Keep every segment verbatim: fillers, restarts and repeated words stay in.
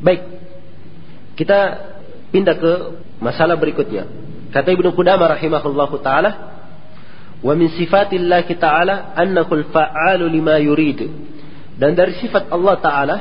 Baik, kita pindah ke masalah berikutnya. Kata Ibnu Qudamah rahimahullahu taala, wa min sifatillah ta'ala annahu al-fa'alu lima yurid. Dan dari sifat Allah taala,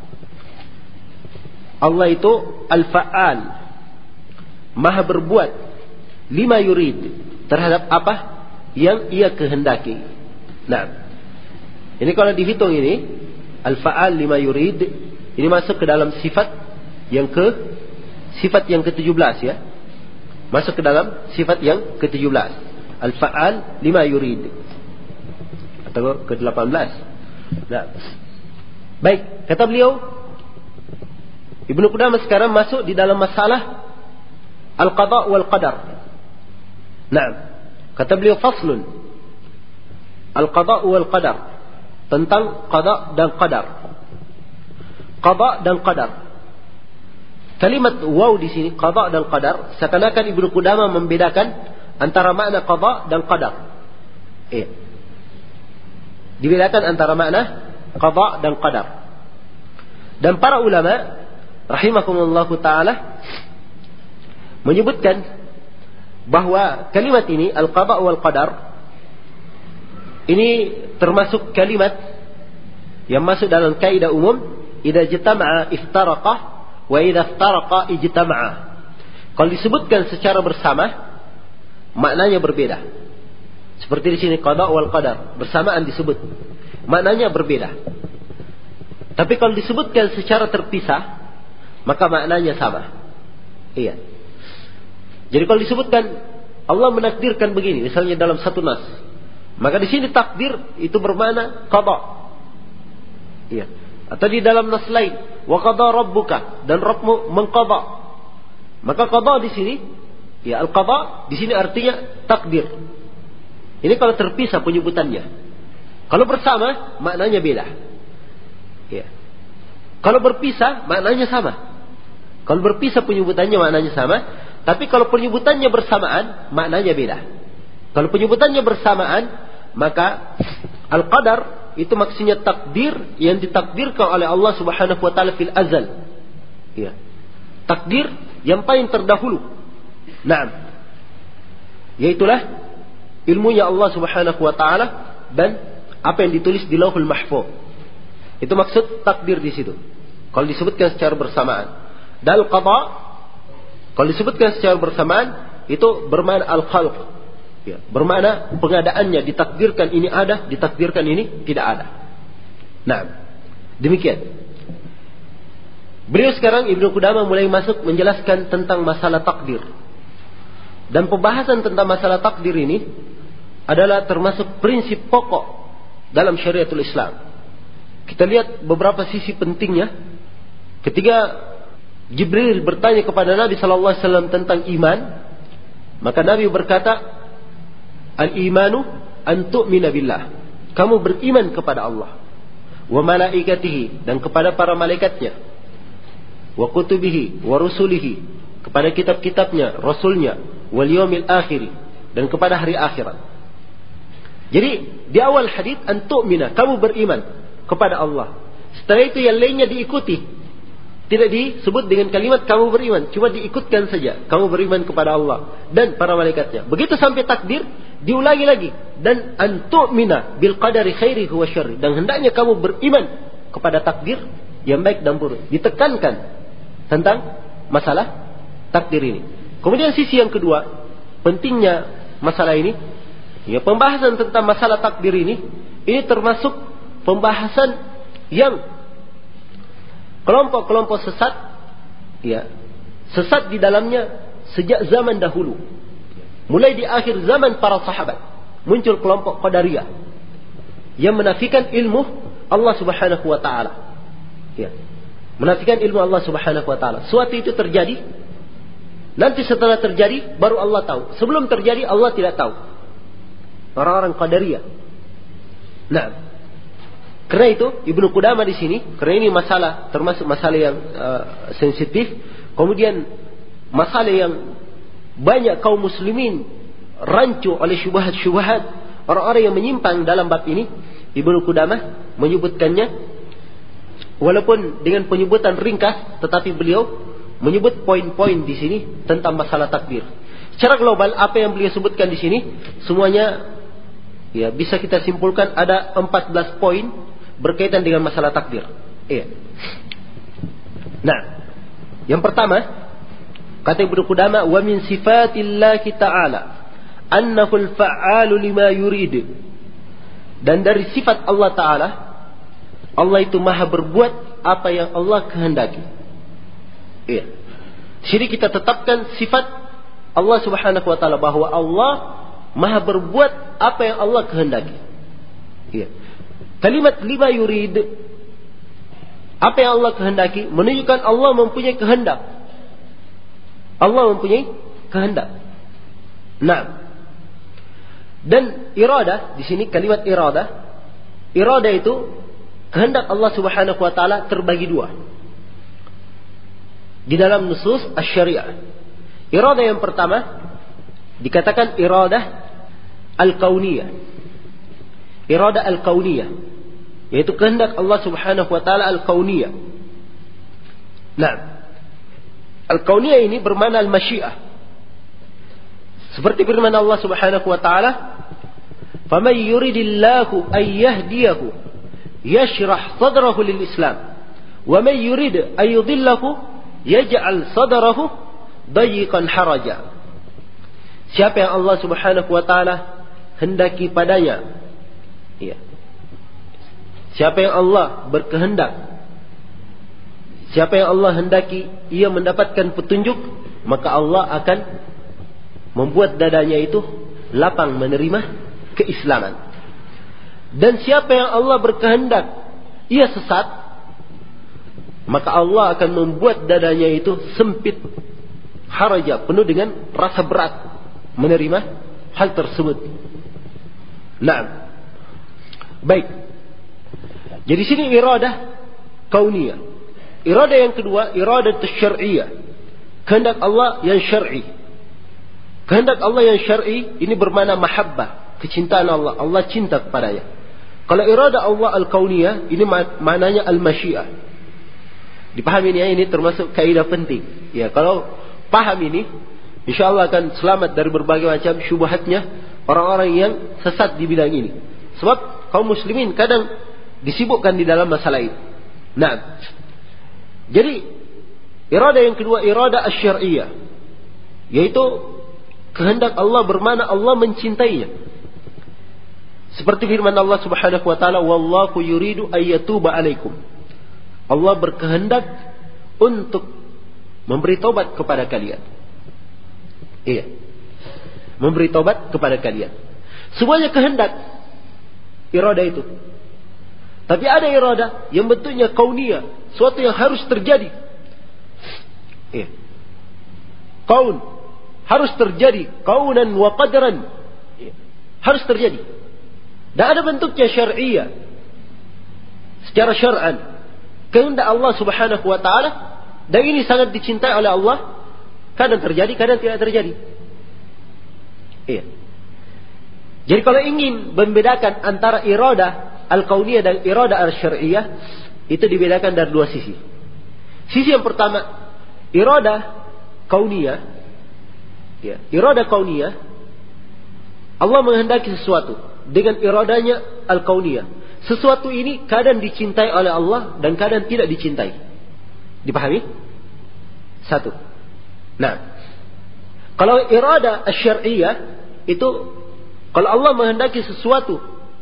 Allah itu al-fa'al, maha berbuat, lima yurid, terhadap apa yang ia kehendaki. Nah, ini kalau dihitung ini, al-fa'al lima yurid, ini masuk ke dalam sifat yang ke sifat yang ke tujuh belas ya. Masuk ke dalam sifat yang ke tujuh belas. Al-fa'al lima yurid. Atau ke delapan belas. Nah. Baik, kata beliau, Ibnu Qudamah sekarang masuk di dalam masalah al-qada' wal qadar. Nah, kata beliau faslun. Al-qada' wal qadar. Tentang qada' dan qadar. Qada' dan qadar. Kalimat waw di sini, qada' dan qadar, seakan-akan Ibnu Qudamah membedakan antara makna qada' dan qadar. Iya. Dibedakan antara makna qada' dan qadar. Dan para ulama rahimakumullahu taala menyebutkan bahwa kalimat ini al-qada' wal qadar ini termasuk kalimat yang masuk dalam kaidah umum, idza jatama'a iftaraqa wa idza iftaraqa ijtama'a. Kalau disebutkan secara bersama, maknanya berbeda. Seperti di sini qada wal qadar, bersamaan disebut. Maknanya berbeda. Tapi kalau disebutkan secara terpisah, maka maknanya sama. Iya. Jadi kalau disebutkan Allah menakdirkan begini, misalnya dalam satu nas, maka di sini takdir itu bermakna qada. Iya. Atau di dalam nas lain, wa qada rabbuka, dan Rabbmu mengqada. Maka qada di sini, ya al-qada di sini artinya takdir. Ini kalau terpisah penyebutannya. Kalau bersama maknanya beda. Ya. Kalau berpisah maknanya sama. Kalau berpisah penyebutannya maknanya sama, tapi kalau penyebutannya bersamaan maknanya beda. Kalau penyebutannya bersamaan, maka al-qadar itu maksudnya takdir yang ditakdirkan oleh Allah Subhanahu wa taala fil azal. Ya. Takdir yang paling terdahulu. Naam. Yaitulah ilmunya Allah Subhanahu wa taala dan apa yang ditulis di Lauhul Mahfuz. Itu maksud takdir di situ. Kalau disebutkan secara bersamaan. Dan qada kalau disebutkan secara bersamaan itu bermakna al-khalq. Ya, bermakna pengadaannya, ditakdirkan ini ada, ditakdirkan ini tidak ada. Nah, demikian. Beliau sekarang Ibnu Qudamah mulai masuk menjelaskan tentang masalah takdir. Dan pembahasan tentang masalah takdir ini adalah termasuk prinsip pokok dalam syariatul Islam. Kita lihat beberapa sisi pentingnya. Ketika Jibril bertanya kepada Nabi sallallahu alaihi wasallam tentang iman, maka Nabi berkata, al-imanu an tu'mina billah. Kamu beriman kepada Allah, wa malaikatihi, dan kepada para malaikatnya, wa kutubihi, wa rusulihi, kepada kitab-kitabnya, rasulnya, wal yaumil akhir, dan kepada hari akhirat. Jadi di awal hadis an tu'mina, kamu beriman kepada Allah. Setelah itu yang lainnya diikuti. Tidak disebut dengan kalimat kamu beriman, cuma diikutkan saja. Kamu beriman kepada Allah dan para malaikatnya. Begitu sampai takdir, diulangi lagi. Dan an tu'mina bil qadari khairihi wa syarri, dan hendaknya kamu beriman kepada takdir yang baik dan buruk. Ditekankan tentang masalah takdir ini. Kemudian sisi yang kedua, pentingnya masalah ini, ya, pembahasan tentang masalah takdir ini, ini termasuk pembahasan yang kelompok-kelompok sesat, ya, sesat di dalamnya sejak zaman dahulu. Mulai di akhir zaman para sahabat muncul kelompok Qadariyah yang menafikan ilmu Allah Subhanahu wa taala. Ya. Menafikan ilmu Allah Subhanahu wa taala. Suatu itu terjadi, nanti setelah terjadi baru Allah tahu. Sebelum terjadi Allah tidak tahu. Orang-orang Qadariyah. Nah, karena itu Ibnu Qudamah di sini, karena ini masalah termasuk masalah yang uh, sensitif, kemudian masalah yang banyak kaum muslimin rancu oleh syubhat-syubhat orang-orang yang menyimpang dalam bab ini, Ibnu Qudamah menyebutkannya walaupun dengan penyebutan ringkas, tetapi beliau menyebut poin-poin di sini tentang masalah takdir. Secara global apa yang beliau sebutkan di sini semuanya ya bisa kita simpulkan ada empat belas poin berkaitan dengan masalah takdir. Iya. Nah, yang pertama kata Ibnu Qudamah, wa min sifatillahi ta'ala annahu al-fa'alu lima yurid. Dan dari sifat Allah Ta'ala, Allah itu maha berbuat apa yang Allah kehendaki. Iya. Jadi kita tetapkan sifat Allah Subhanahu wa taala bahwa Allah maha berbuat apa yang Allah kehendaki. Iya. Kalimat lima yurid, apa yang Allah kehendaki, menunjukkan Allah mempunyai kehendak. Allah mempunyai kehendak. Nah, dan iradah di sini kalimat iradah, iradah itu kehendak Allah Subhanahu wa taala terbagi dua. Di dalam nusus asy-syariah. Iradah yang pertama dikatakan iradah al-kauniyah. Iradah al-kauniyah, yaitu kehendak Allah Subhanahu wa taala al-kauniyah. Nah, al-kauniyah ini bermakna al-masyiah. Seperti firman Allah Subhanahu wa taala, "Faman yuridillahu an yahdiyahu yashrah sadrahu lil-Islam, wa man yurid an yudillahu yaj'al sadrahu dayiqan haraja." Siapa yang Allah Subhanahu wa taala hendaki padanya, ya. Siapa yang Allah berkehendak, siapa yang Allah hendaki ia mendapatkan petunjuk, maka Allah akan membuat dadanya itu lapang menerima keislaman. Dan siapa yang Allah berkehendak ia sesat, maka Allah akan membuat dadanya itu sempit, haraja, penuh dengan rasa berat menerima hal tersebut. Nah, baik. Jadi sini iradah kauniyah. Iradah yang kedua, iradah syar'iyah. Kehendak Allah yang syar'i. Kehendak Allah yang syar'i ini bermakna mahabbah, kecintaan Allah. Allah cinta kepadanya. Kalau iradah Allah al-kauniyah ini maknanya al-masyiah. Dipahami ini ya, ini termasuk kaidah penting. Ya, kalau paham ini, insyaallah akan selamat dari berbagai macam syubhatnya orang-orang yang sesat di bidang ini. Sebab kaum muslimin kadang disibukkan di dalam masalah ini. Nah, jadi iradah yang kedua iradah asy-syar'iyyah, yaitu kehendak Allah bermakna Allah mencintainya. Seperti firman Allah Subhanahu wa taala, "Wallahu yuridu ayyatuba 'alaikum." Allah berkehendak untuk memberi taubat kepada kalian. Iya. Memberi taubat kepada kalian. Semuanya kehendak iradah itu. Tapi ada iradah yang bentuknya kauniyah, suatu yang harus terjadi. Iya. Kaun harus terjadi, kaunan wa qadran. Harus terjadi. Dan ada bentuknya syar'iyah. Secara syar'an, kehendak Allah Subhanahu wa taala, dan ini sangat dicintai oleh Allah, kadang terjadi, kadang tidak terjadi. Iya. Jadi kalau ingin membedakan antara iradah al-kauniyah dan iradah al-syar'iyah, itu dibedakan dari dua sisi. Sisi yang pertama, iradah kauniyah, ya, iradah kauniyah, Allah menghendaki sesuatu dengan iradanya al-kauniyah. Sesuatu ini kadang dicintai oleh Allah dan kadang tidak dicintai. Dipahami? Satu. Nah, kalau iradah asy-syar'iyyah itu, kalau Allah menghendaki sesuatu,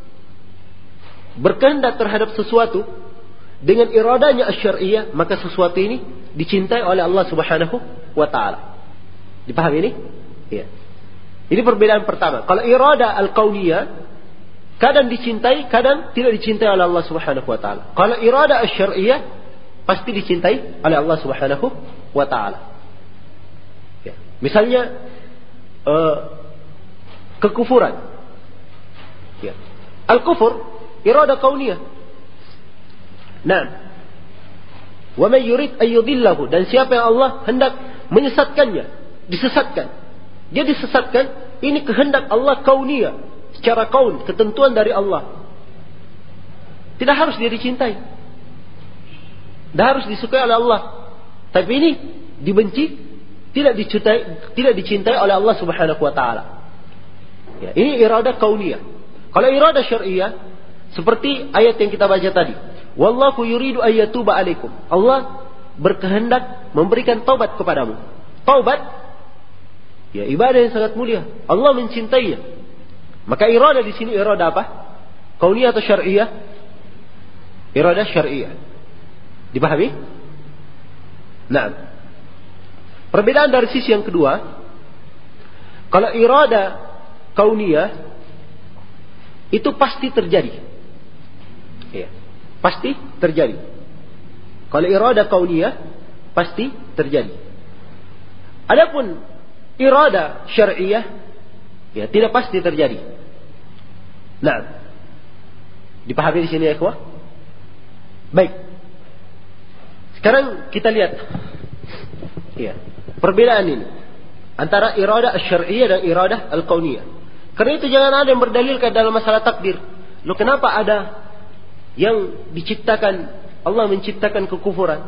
berkehendak terhadap sesuatu dengan iradanya asy-syar'iyyah, maka sesuatu ini dicintai oleh Allah Subhanahu wa taala. Dipahami ini? Iya. Ini perbedaan pertama. Kalau iradah al-kauniyah, kadang dicintai, kadang tidak dicintai oleh Allah Subhanahu wa taala. Kalau iradah asy-syar'iyyah, pasti dicintai oleh Allah Subhanahu wa taala. Ya. Misalnya uh, kekufuran. Ya. Al-kufur iradah kauniyah. Nah, wa man yurid an yudillahu, dan siapa yang Allah hendak menyesatkannya, disesatkan. Dia disesatkan, ini kehendak Allah kauniyah, secara kaun, ketentuan dari Allah. Tidak harus dia dicintai. dan harus disukai oleh Allah. Tapi ini dibenci, tidak dicintai, tidak dicintai oleh Allah Subhanahu wa taala. Ya, ini iradah kauniyah. Kalau iradah syar'iyah seperti ayat yang kita baca tadi, wallahu yuridu ayyatuba alaikum. Allah berkehendak memberikan taubat kepadamu. Taubat ya ibadah yang sangat mulia. Allah mencintainya. Maka iradah di sini iradah apa? Kauniyah atau syar'iyah? Iradah syar'iyah. Dipahami? Nah, perbedaan dari sisi yang kedua, kalau iradah kauniyah itu pasti terjadi. Ya, pasti terjadi. Kalau iradah kauniyah pasti terjadi. Adapun iradah syar'iyah ya tidak pasti terjadi. Nah, dipahami di sini ya ikhwah? Baik. Sekarang kita lihat ya, perbedaan ini antara iradah asy-syar'iyyah dan iradah al-kauniyah. Karena itu jangan ada yang berdalilkan dalam masalah takdir. Loh, kenapa ada yang diciptakan, Allah menciptakan kekufuran?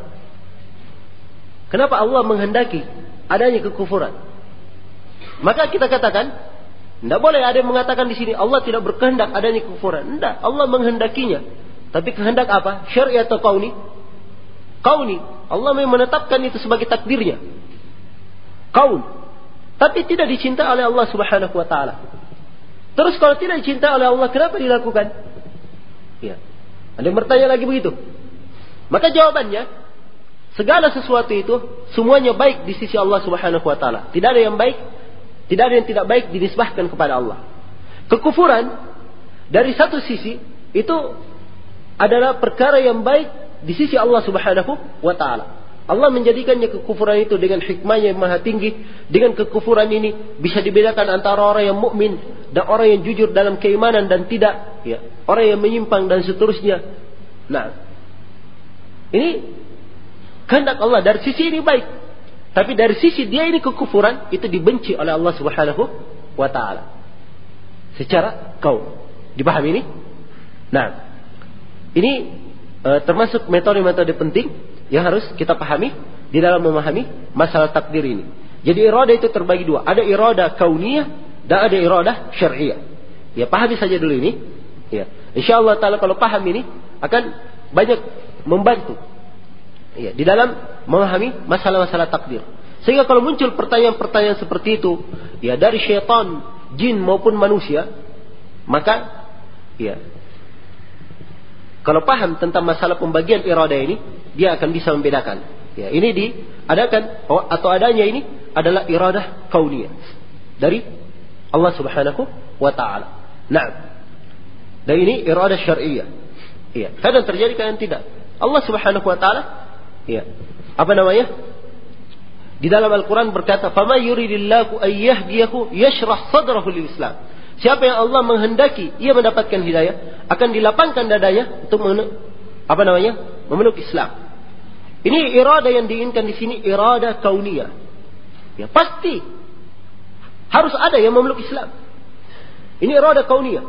Kenapa Allah menghendaki adanya kekufuran? Maka kita katakan, tidak boleh ada yang mengatakan di sini Allah tidak berkehendak adanya kekufuran. Tidak, Allah menghendakinya. Tapi kehendak apa? Syar'i atau kauni? Kauni. Allah memang menetapkan itu sebagai takdirnya. Kaun. Tapi tidak dicintai oleh Allah Subhanahu wa taala. Terus kalau tidak dicintai oleh Allah, kenapa dilakukan? Ya. Ada yang bertanya lagi begitu. Maka jawabannya, segala sesuatu itu semuanya baik di sisi Allah Subhanahu wa taala. Tidak ada yang baik, tidak ada yang tidak baik dinisbahkan kepada Allah. Kekufuran dari satu sisi itu adalah perkara yang baik di sisi Allah Subhanahu wa taala. Allah menjadikannya kekufuran itu dengan hikmahnya yang maha tinggi. Dengan kekufuran ini bisa dibedakan antara orang yang mukmin dan orang yang jujur dalam keimanan dan tidak, ya, orang yang menyimpang dan seterusnya. Nah, ini kehendak Allah. Dari sisi ini baik, tapi dari sisi dia ini kekufuran, itu dibenci oleh Allah Subhanahu wa taala secara kaun. Dipahami ini? Nah, ini Uh, termasuk metode-metode penting yang harus kita pahami di dalam memahami masalah takdir ini. Jadi iradah itu terbagi dua. Ada iradah kauniyah dan ada iradah syar'iyah. Ya, pahami saja dulu ini. Ya, insyaallah taala kalau paham ini akan banyak membantu. Ya, di dalam memahami masalah-masalah takdir. Sehingga kalau muncul pertanyaan-pertanyaan seperti itu, ya dari syaitan, jin maupun manusia, maka ya, kalau paham tentang masalah pembagian iradah ini, dia akan bisa membedakan. Ya, ini diadakan oh, atau adanya ini adalah iradah kauniyah dari Allah Subhanahu wa taala. Nah, dan ini iradah syar'iyyah. Iya, kadang terjadi kadang tidak. Allah Subhanahu wa taala, ya, apa namanya? Di dalam Al-Qur'an berkata, "Fama yuridillahu ay yahdiyahu yashrah sadrahu lil-Islam." Siapa yang Allah menghendaki ia mendapatkan hidayah, akan dilapangkan dadanya untuk men- apa namanya? memeluk Islam. Ini iradah yang diinginkan di sini iradah kauniyah. Ya, pasti harus ada yang memeluk Islam. Ini iradah kauniyah.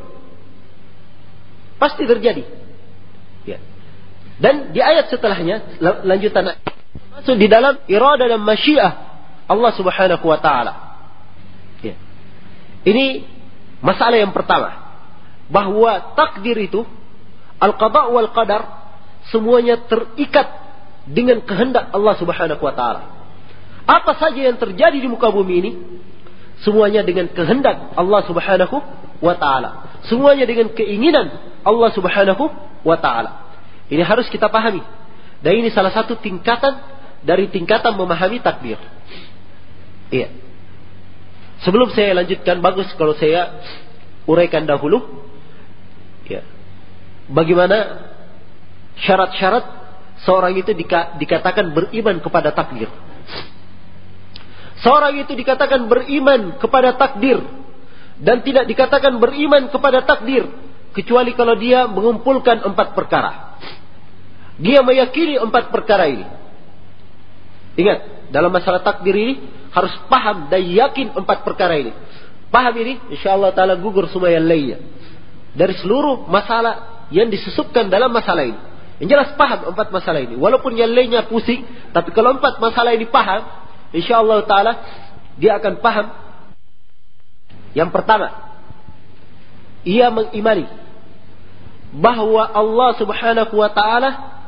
Pasti terjadi. Ya. Dan di ayat setelahnya lanjutan masuk di dalam iradah dan masyiah Allah Subhanahu wa taala. Ya. Ini masalah yang pertama, bahwa takdir itu al-qada wal qadar semuanya terikat dengan kehendak Allah Subhanahu wa taala. Apa saja yang terjadi di muka bumi ini semuanya dengan kehendak Allah Subhanahu wa taala. Semuanya dengan keinginan Allah Subhanahu wa taala. Ini harus kita pahami. Dan ini salah satu tingkatan dari tingkatan memahami takdir. Iya. Sebelum saya lanjutkan, bagus kalau saya uraikan dahulu, ya, bagaimana syarat-syarat seorang itu dika, dikatakan beriman kepada takdir. Seorang itu dikatakan beriman kepada takdir dan tidak dikatakan beriman kepada takdir kecuali kalau dia mengumpulkan empat perkara. Dia meyakini empat perkara ini. Ingat, dalam masalah takdir ini harus paham dan yakin empat perkara ini. Paham ini, insyaallah taala gugur semua yang lainnya. Dari seluruh masalah yang disusupkan dalam masalah ini. Yang jelas paham empat masalah ini. Walaupun yang lainnya pusing, tapi kalau empat masalah ini paham, insyaallah taala dia akan paham. Yang pertama, ia mengimani bahwa Allah Subhanahu wa taala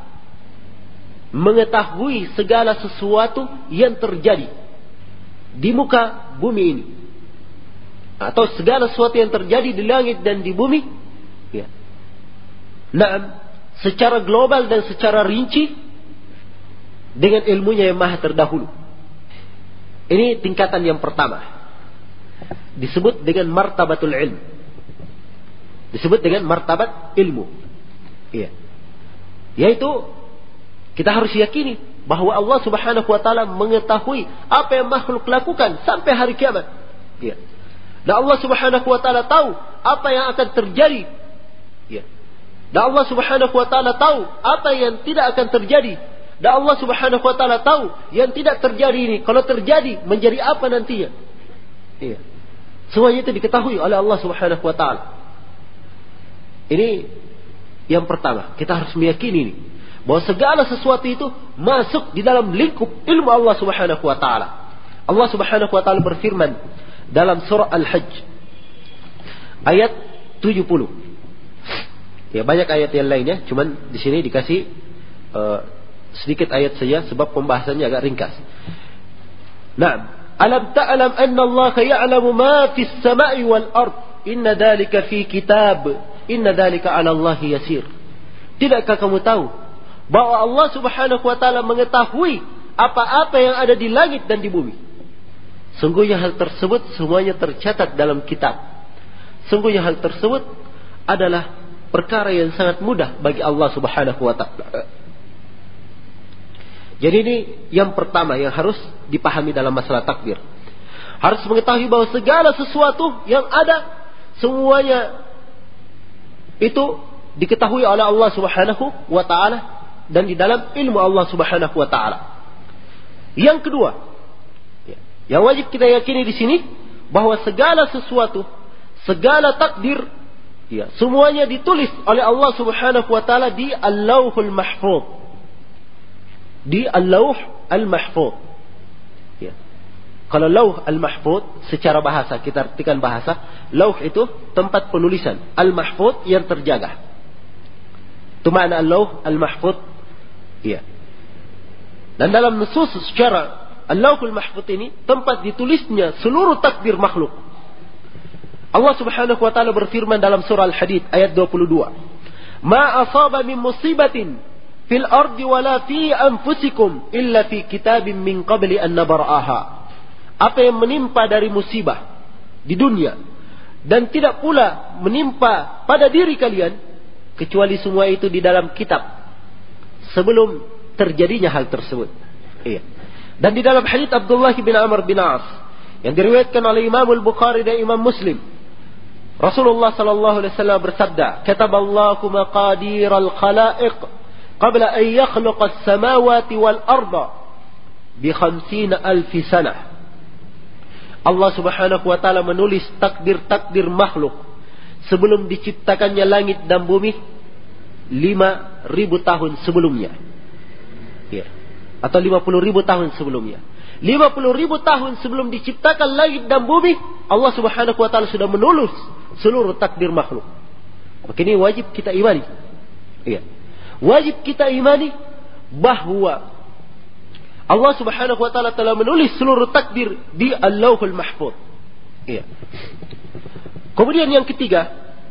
mengetahui segala sesuatu yang terjadi di muka bumi ini, atau segala sesuatu yang terjadi di langit dan di bumi, ya. Naam, secara global dan secara rinci dengan ilmunya yang maha terdahulu. Ini tingkatan yang pertama, disebut dengan martabatul ilm, disebut dengan martabat ilmu, ya. Yaitu kita harus yakini bahwa Allah Subhanahu wa taala mengetahui apa yang makhluk lakukan sampai hari kiamat. Ya. Dan Allah Subhanahu wa taala tahu apa yang akan terjadi. Ya. Dan Allah Subhanahu wa taala tahu apa yang tidak akan terjadi. Dan Allah Subhanahu wa taala tahu yang tidak terjadi ini kalau terjadi menjadi apa nantinya. Ya. Semuanya itu diketahui oleh Allah Subhanahu wa taala. Ini yang pertama, kita harus meyakini ini, bahwa segala sesuatu itu masuk di dalam lingkup ilmu Allah Subhanahu wa taala. Allah Subhanahu wa taala berfirman dalam surah Al-Hajj ayat tujuh puluh. Ya, banyak ayat yang lainnya, cuman di sini dikasih uh, sedikit ayat saja sebab pembahasannya agak ringkas. Naam, alam ta'lam anna Allah ya'lamu ma fis sama'i wal ard, inna dhalika fi kitab, inna dhalika 'ala Allah yasir. Tidakkah kamu tahu bahwa Allah Subhanahu wa taala mengetahui apa-apa yang ada di langit dan di bumi? Sungguhnya hal tersebut semuanya tercatat dalam kitab. Sungguhnya hal tersebut adalah perkara yang sangat mudah bagi Allah Subhanahu wa taala. Jadi ini yang pertama yang harus dipahami dalam masalah takdir. Harus mengetahui bahwa segala sesuatu yang ada semuanya itu diketahui oleh Allah Subhanahu wa taala dan di dalam ilmu Allah Subhanahu wa taala. Yang kedua, yang wajib kita yakini di sini bahwa segala sesuatu, segala takdir, ya, semuanya ditulis oleh Allah Subhanahu wa taala di Al-Lauhul Mahfuz. Di Al-Lauh Al-Mahfuz. Ya. Kalau Lauh Al-Mahfuz secara bahasa, kita artikan bahasa, Lauh itu tempat penulisan, Al-Mahfuz yang terjaga. Itu makna Al-Lauh Al-Mahfuz. Ya. Dan dalam nusus secara Al-Lauhul Mahfuz ini tempat ditulisnya seluruh takdir makhluk. Allah Subhanahu wa taala berfirman dalam surah Al-Hadid ayat dua puluh dua. Ma asaba min musibatin fil ardi wala fi anfusikum illa fi kitabim min qabli an nabra'aha. Apa yang menimpa dari musibah di dunia dan tidak pula menimpa pada diri kalian kecuali semua itu di dalam kitab sebelum terjadinya hal tersebut. Iya. Dan di dalam hadits Abdullah bin Amr bin As yang diriwayatkan oleh Imam Al-Bukhari dan Imam Muslim, Rasulullah sallallahu alaihi wasallam bersabda, "Kataballahu maqadiral khalaiq qabla an yakhluqa as-samawati wal arda bi khamsina alf sanah." Allah Subhanahu wa taala menulis takdir-takdir makhluk sebelum diciptakannya langit dan bumi lima ribu tahun sebelumnya. Ya. Atau lima puluh ribu tahun sebelumnya. lima puluh ribu tahun sebelum diciptakan langit dan bumi, Allah Subhanahu wa taala sudah menulis seluruh takdir makhluk. Maka ini wajib kita imani. Iya. Wajib kita imani bahwa Allah Subhanahu wa taala telah menulis seluruh takdir di Al-Lauhul Mahfuz. Iya. Kemudian yang ketiga,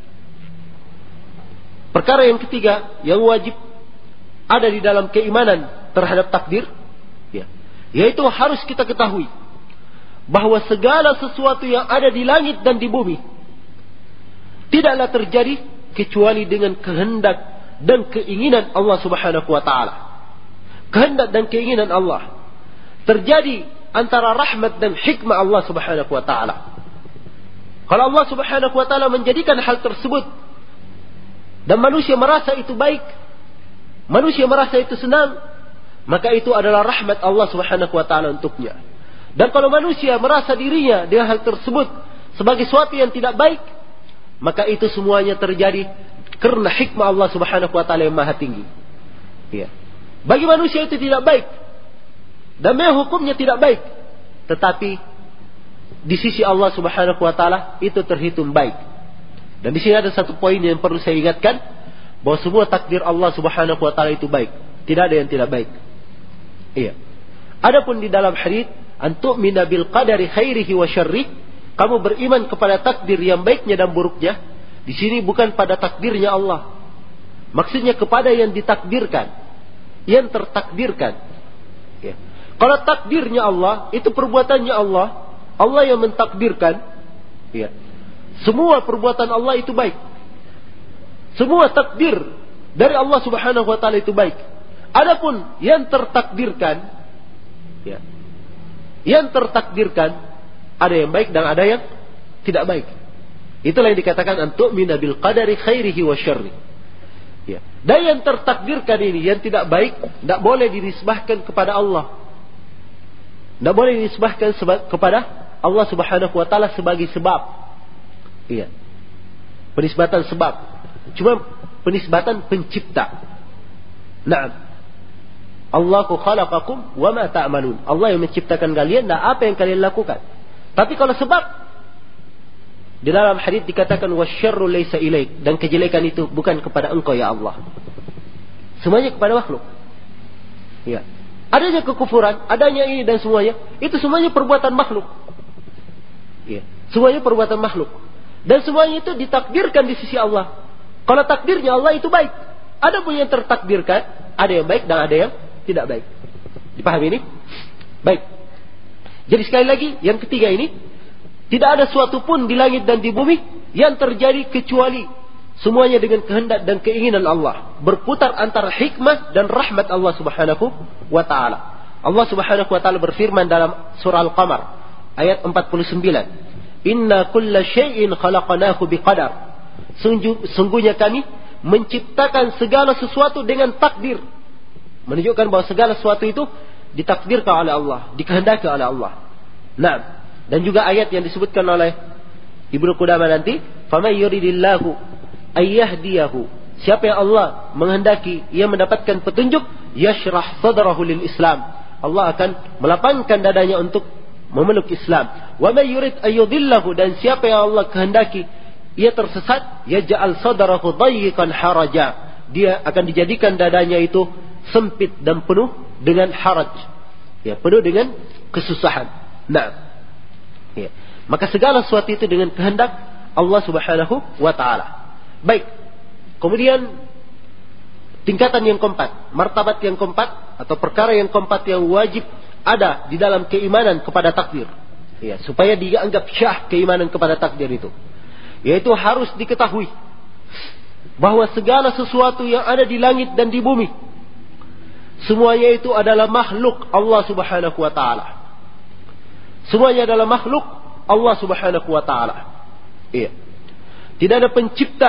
perkara yang ketiga yang wajib ada di dalam keimanan terhadap takdir, ya, yaitu harus kita ketahui bahwa segala sesuatu yang ada di langit dan di bumi tidaklah terjadi kecuali dengan kehendak dan keinginan Allah Subhanahu wa taala. Kehendak dan keinginan Allah terjadi antara rahmat dan hikmah Allah Subhanahu wa taala. Kalau Allah Subhanahu wa taala menjadikan hal tersebut dan manusia merasa itu baik, manusia merasa itu senang, maka itu adalah rahmat Allah Subhanahu wa taala untuknya. Dan kalau manusia merasa dirinya dengan hal tersebut sebagai sesuatu yang tidak baik, maka itu semuanya terjadi karena hikmah Allah Subhanahu wa taala yang maha tinggi. Ya. Bagi manusia itu tidak baik. Dan memang hukumnya tidak baik. Tetapi di sisi Allah Subhanahu wa taala itu terhitung baik. Dan di sini ada satu poin yang perlu saya ingatkan, bahwa semua takdir Allah Subhanahu wa taala itu baik. Tidak ada yang tidak baik. Iya. Adapun di dalam hadis, antu'mina bil qadari khairihi wa syarrih, kamu beriman kepada takdir yang baiknya dan buruknya. Di sini bukan pada takdirnya Allah. Maksudnya kepada yang ditakdirkan, yang tertakdirkan. Ya. Kalau takdirnya Allah, itu perbuatannya Allah, Allah yang mentakdirkan. Ya. Semua perbuatan Allah itu baik. Semua takdir dari Allah Subhanahu wa taala itu baik. Adapun yang tertakdirkan, ya, yang tertakdirkan ada yang baik dan ada yang tidak baik. Itulah yang dikatakan antu'mina bil qadari khairihi wa syarrih. Ya. Dan yang tertakdirkan ini, yang tidak baik, tidak boleh dinisbahkan kepada Allah. Tidak boleh dinisbahkan seba- kepada Allah Subhanahu wa taala sebagai sebab. Iya. Penisbatan sebab. Cuma penisbatan pencipta. Naam. Allahu khalaqakum wa ma ta'malun. Allah yang menciptakan kalian dan apa yang kalian lakukan. Tapi kalau sebab, di dalam hadis dikatakan wasyarru laysa ilaik, dan kejelekan itu bukan kepada engkau ya Allah. Semuanya kepada makhluk. Ya. Adanya kekufuran, adanya ini dan semuanya, itu semuanya perbuatan makhluk. Ya. Semuanya perbuatan makhluk. Dan semuanya itu ditakdirkan di sisi Allah. Kalau takdirnya Allah itu baik. Ada pun yang tertakdirkan, ada yang baik dan ada yang tidak baik. Dipahami ini? Baik. Jadi sekali lagi, yang ketiga ini, tidak ada suatu pun di langit dan di bumi yang terjadi kecuali semuanya dengan kehendak dan keinginan Allah. Berputar antara hikmah dan rahmat Allah Subhanahu wa ta'ala. Allah Subhanahu wa ta'ala berfirman dalam surah Al-Qamar ayat empat puluh sembilan. Inna kulla syai'in khalaqnahu biqadar. Sungguhnya kami menciptakan segala sesuatu dengan takdir. Menunjukkan bahwa segala sesuatu itu ditakdirkan oleh Allah, dikehendaki oleh Allah. Nah, dan juga ayat yang disebutkan oleh Ibnu Qudamah nanti, "Faman yuridillahu ayyahdiyahu." Siapa yang Allah menghendaki ia mendapatkan petunjuk, yashrah sadrahu lil Islam. Allah akan melapangkan dadanya untuk memeluk Islam. Wa may yurid ayyudillahu, dan siapa yang Allah kehendaki ia tersesat, yaj'al sadrahu dayyiqan haraja. Dia akan dijadikan dadanya itu sempit dan penuh dengan haraj. Ya, penuh dengan kesusahan. Nah, ya. Maka segala sesuatu itu dengan kehendak Allah Subhanahu wa ta'ala. Baik. Kemudian tingkatan yang keempat, martabat yang keempat atau perkara yang keempat yang wajib ada di dalam keimanan kepada takdir. Ya, supaya dianggap syah keimanan kepada takdir itu. Yaitu harus diketahui bahwa segala sesuatu yang ada di langit dan di bumi, semuanya itu adalah makhluk Allah Subhanahu wa ta'ala. Semuanya adalah makhluk Allah Subhanahu wa ta'ala. Iya. Tidak ada pencipta,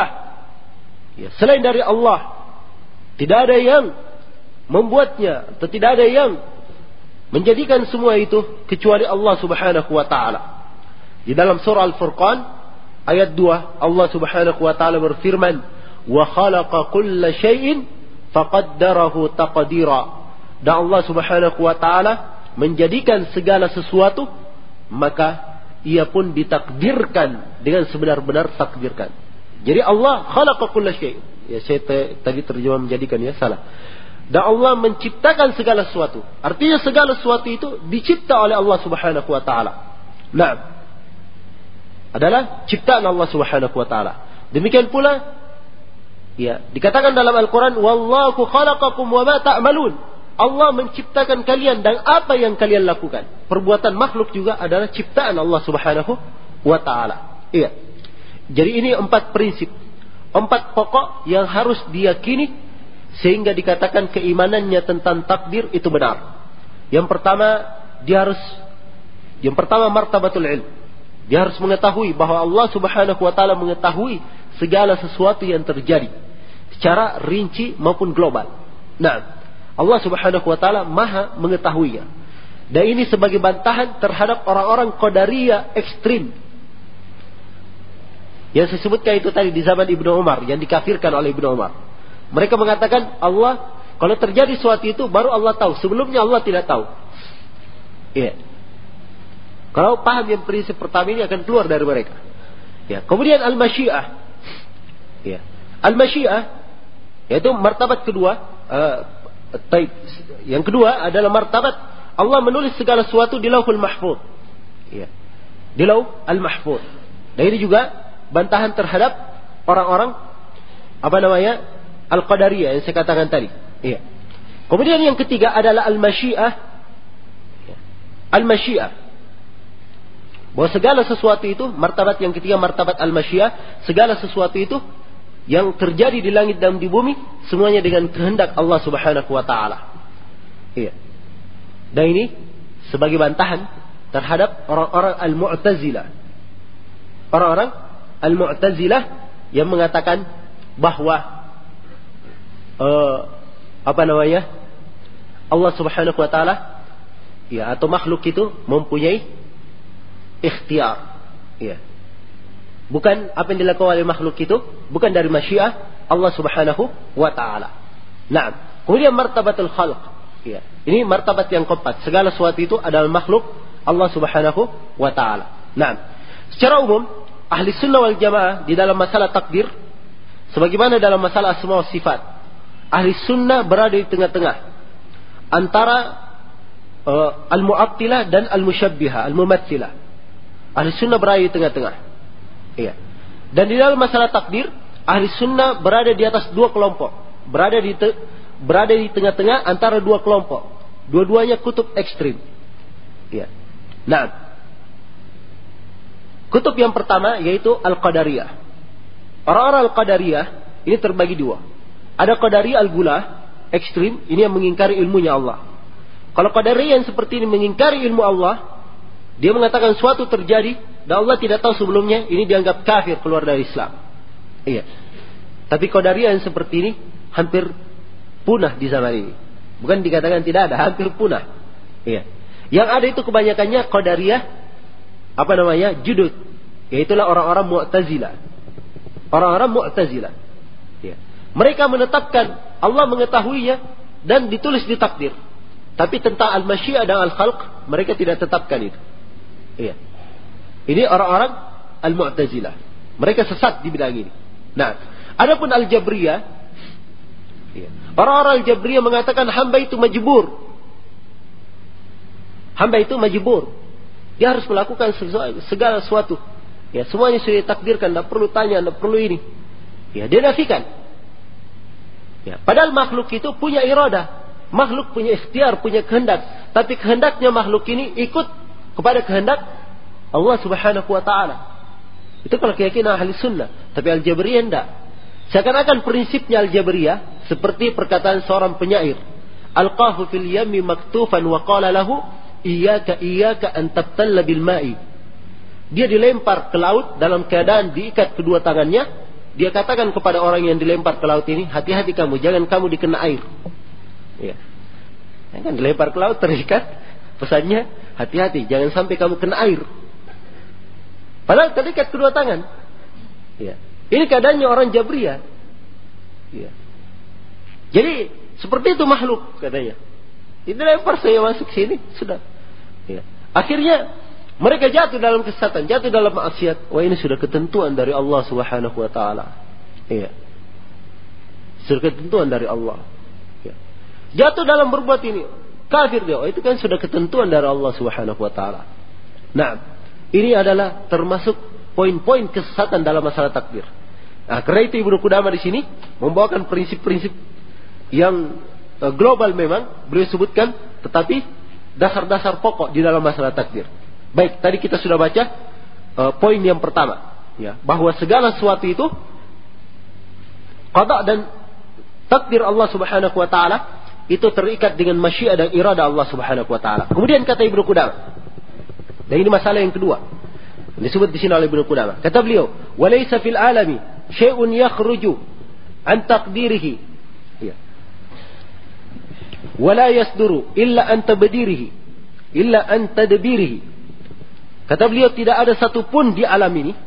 ya, selain dari Allah. Tidak ada yang membuatnya, atau tidak ada yang menjadikan semua itu kecuali Allah Subhanahu wa ta'ala. Di dalam surah Al-Furqan ayat dua, Allah Subhanahu wa ta'ala berfirman, "Wa khalaqa kulla syai'in faqaddarahu taqdira." Dan Allah Subhanahu wa ta'ala menjadikan segala sesuatu, maka ia pun ditakdirkan dengan sebenar-benar takdirkan. Jadi Allah khalaqa kulla syai'. Ya, saya t- tadi terjemah menjadikan, ya, salah. Dan Allah menciptakan segala sesuatu. Artinya segala sesuatu itu dicipta oleh Allah Subhanahu wa ta'ala. Nah, adalah ciptaan Allah Subhanahu wa ta'ala. Demikian pula, ya, dikatakan dalam Al-Quran, "Wallahu khalaqakum wa ma ta'malun." Allah menciptakan kalian dan apa yang kalian lakukan. Perbuatan makhluk juga adalah ciptaan Allah Subhanahu wa ta'ala. Iya. Jadi ini empat prinsip, empat pokok yang harus diyakini sehingga dikatakan keimanannya tentang takdir itu benar. Yang pertama, dia harus yang pertama martabatul ilm. Dia harus mengetahui bahwa Allah Subhanahu wa ta'ala mengetahui segala sesuatu yang terjadi secara rinci maupun global. Nah, Allah Subhanahu wa ta'ala maha mengetahuinya. Dan ini sebagai bantahan terhadap orang-orang Qadariyah ekstrim yang saya sebutkan itu tadi di zaman Ibnu Umar, yang dikafirkan oleh Ibnu Umar. Mereka mengatakan Allah Kalau terjadi sesuatu itu baru Allah tahu. Sebelumnya Allah tidak tahu. Iya. Kalau paham yang prinsip pertama ini akan keluar dari mereka. Ya. Kemudian al-masyiah. Ya. Al-masyiah yaitu martabat kedua. Uh, taib. Yang kedua adalah martabat Allah menulis segala sesuatu di Lauhul Mahfuz. Ya. Di Lauh al-Mahfuz. Dan ini juga bantahan terhadap orang-orang apa namanya? Al-Qadariyah yang saya katakan tadi. Iya. Kemudian yang ketiga adalah al-masyiah. Al-masyiah. Bahwa segala sesuatu itu, martabat yang ketiga martabat al-masyiah, segala sesuatu itu yang terjadi di langit dan di bumi semuanya dengan kehendak Allah Subhanahu wa taala. Iya. Dan ini sebagai bantahan terhadap orang-orang al-Mu'tazilah. Orang-orang al-Mu'tazilah yang mengatakan bahwa uh, apa namanya? Allah Subhanahu wa taala ya atau makhluk itu mempunyai ikhtiar. Ya. Bukan apa yang dilakukan oleh makhluk itu bukan dari masyiah Allah Subhanahu wa taala. Nah, kemudian martabatul khalq. Ya. Ini martabat yang keempat. Segala sesuatu itu adalah makhluk Allah Subhanahu wa taala. Nah, secara umum ahli sunnah wal jamaah di dalam masalah takdir sebagaimana dalam masalah asma wa sifat, ahli sunnah berada di tengah-tengah antara uh, al-mu'attilah dan al-musyabbihah, al-mumatsilah. Ahli sunnah berada di tengah-tengah. Iya. Dan di dalam masalah takdir, ahli sunnah berada di atas dua kelompok, berada di te- berada di tengah-tengah antara dua kelompok. Dua-duanya kutub ekstrim. Iya. Nah, kutub yang pertama yaitu Al-Qadariyah. Orang-orang Al-Qadariyah ini terbagi dua. Ada Qadariyah Al-Gulah, ekstrim, ini yang mengingkari ilmunya Allah. Kalau Qadariyah yang seperti ini mengingkari ilmu Allah, dia mengatakan suatu terjadi dan Allah tidak tahu sebelumnya, ini dianggap kafir, keluar dari Islam. Iya. Tapi Qadariyah yang seperti ini hampir punah di zaman ini. Bukan dikatakan tidak ada, hampir punah. Iya. Yang ada itu kebanyakannya Qadariyah apa namanya? Judud. Yaitulah orang-orang Mu'tazilah. Orang-orang Mu'tazilah. Ya. Mereka menetapkan Allah mengetahuinya dan ditulis di takdir. Tapi tentang al-masyiah dan al-khalq mereka tidak tetapkan itu. Iya. Ini orang-orang al-Mu'tazilah. Mereka sesat di bidang ini. Nah, adapun al-Jabriyah, ya. Orang-orang al-Jabriyah mengatakan hamba itu majbur. Hamba itu majbur. Dia harus melakukan segala sesuatu. Ya, semuanya sudah ditakdirkan, tidak perlu tanya, tidak perlu ini. Ya, dia nafikan. Ya, padahal makhluk itu punya iradah. Makhluk punya ikhtiar, punya kehendak. Tapi kehendaknya makhluk ini ikut kepada kehendak Allah Subhanahu wa taala. Itu kalau keyakinan ahli sunnah. Tapi al-Jabriyah tidak. Seakan-akan prinsipnya al-Jabriyah seperti perkataan seorang penyair. Alqahu fil yammi maktufan wa qala lahu iyyaka iyyaka an tabtalla bil ma'i. Dia dilempar ke laut dalam keadaan diikat kedua tangannya. Dia katakan kepada orang yang dilempar ke laut ini, hati-hati kamu, jangan kamu dikena air. Ya. Kan dilempar ke laut terikat, pesannya hati-hati, jangan sampai kamu kena air. Padahal terikat kedua tangan. Ya. Ini keadaannya orang Jabriyah. Ya. Jadi seperti itu makhluk katanya. Ini lempar saya masuk sini sudah. Ya. Akhirnya mereka jatuh dalam kesesatan, jatuh dalam maksiat. Wah, ini sudah ketentuan dari Allah Subhanahu wa taala. Iya. Sudah ketentuan dari Allah. Ya. Jatuh dalam berbuat ini, kafir dia. Oh, itu kan sudah ketentuan dari Allah Subhanahu wa taala. Nah, ini adalah termasuk poin-poin kesesatan dalam masalah takdir. Nah, karena itu Ibnu Qudamah di sini membawakan prinsip-prinsip yang uh, global memang beliau sebutkan, tetapi dasar-dasar pokok di dalam masalah takdir. Baik, tadi kita sudah baca uh, poin yang pertama, ya, bahwa segala sesuatu itu qada dan takdir Allah Subhanahu wa taala itu terikat dengan masyiah dan irada Allah Subhanahu wa taala. Kemudian kata Ibnu Qudamah, dan ini masalah yang kedua. Disebut di sini oleh Ibnu Qudamah. Kata beliau, "Wa laysa fil alami syai'un yakhruju an taqdirihi." Ya. "Wa la yasduru illa an tabdirihi, illa an tadbirihi." Kata beliau, tidak ada satupun di alam ini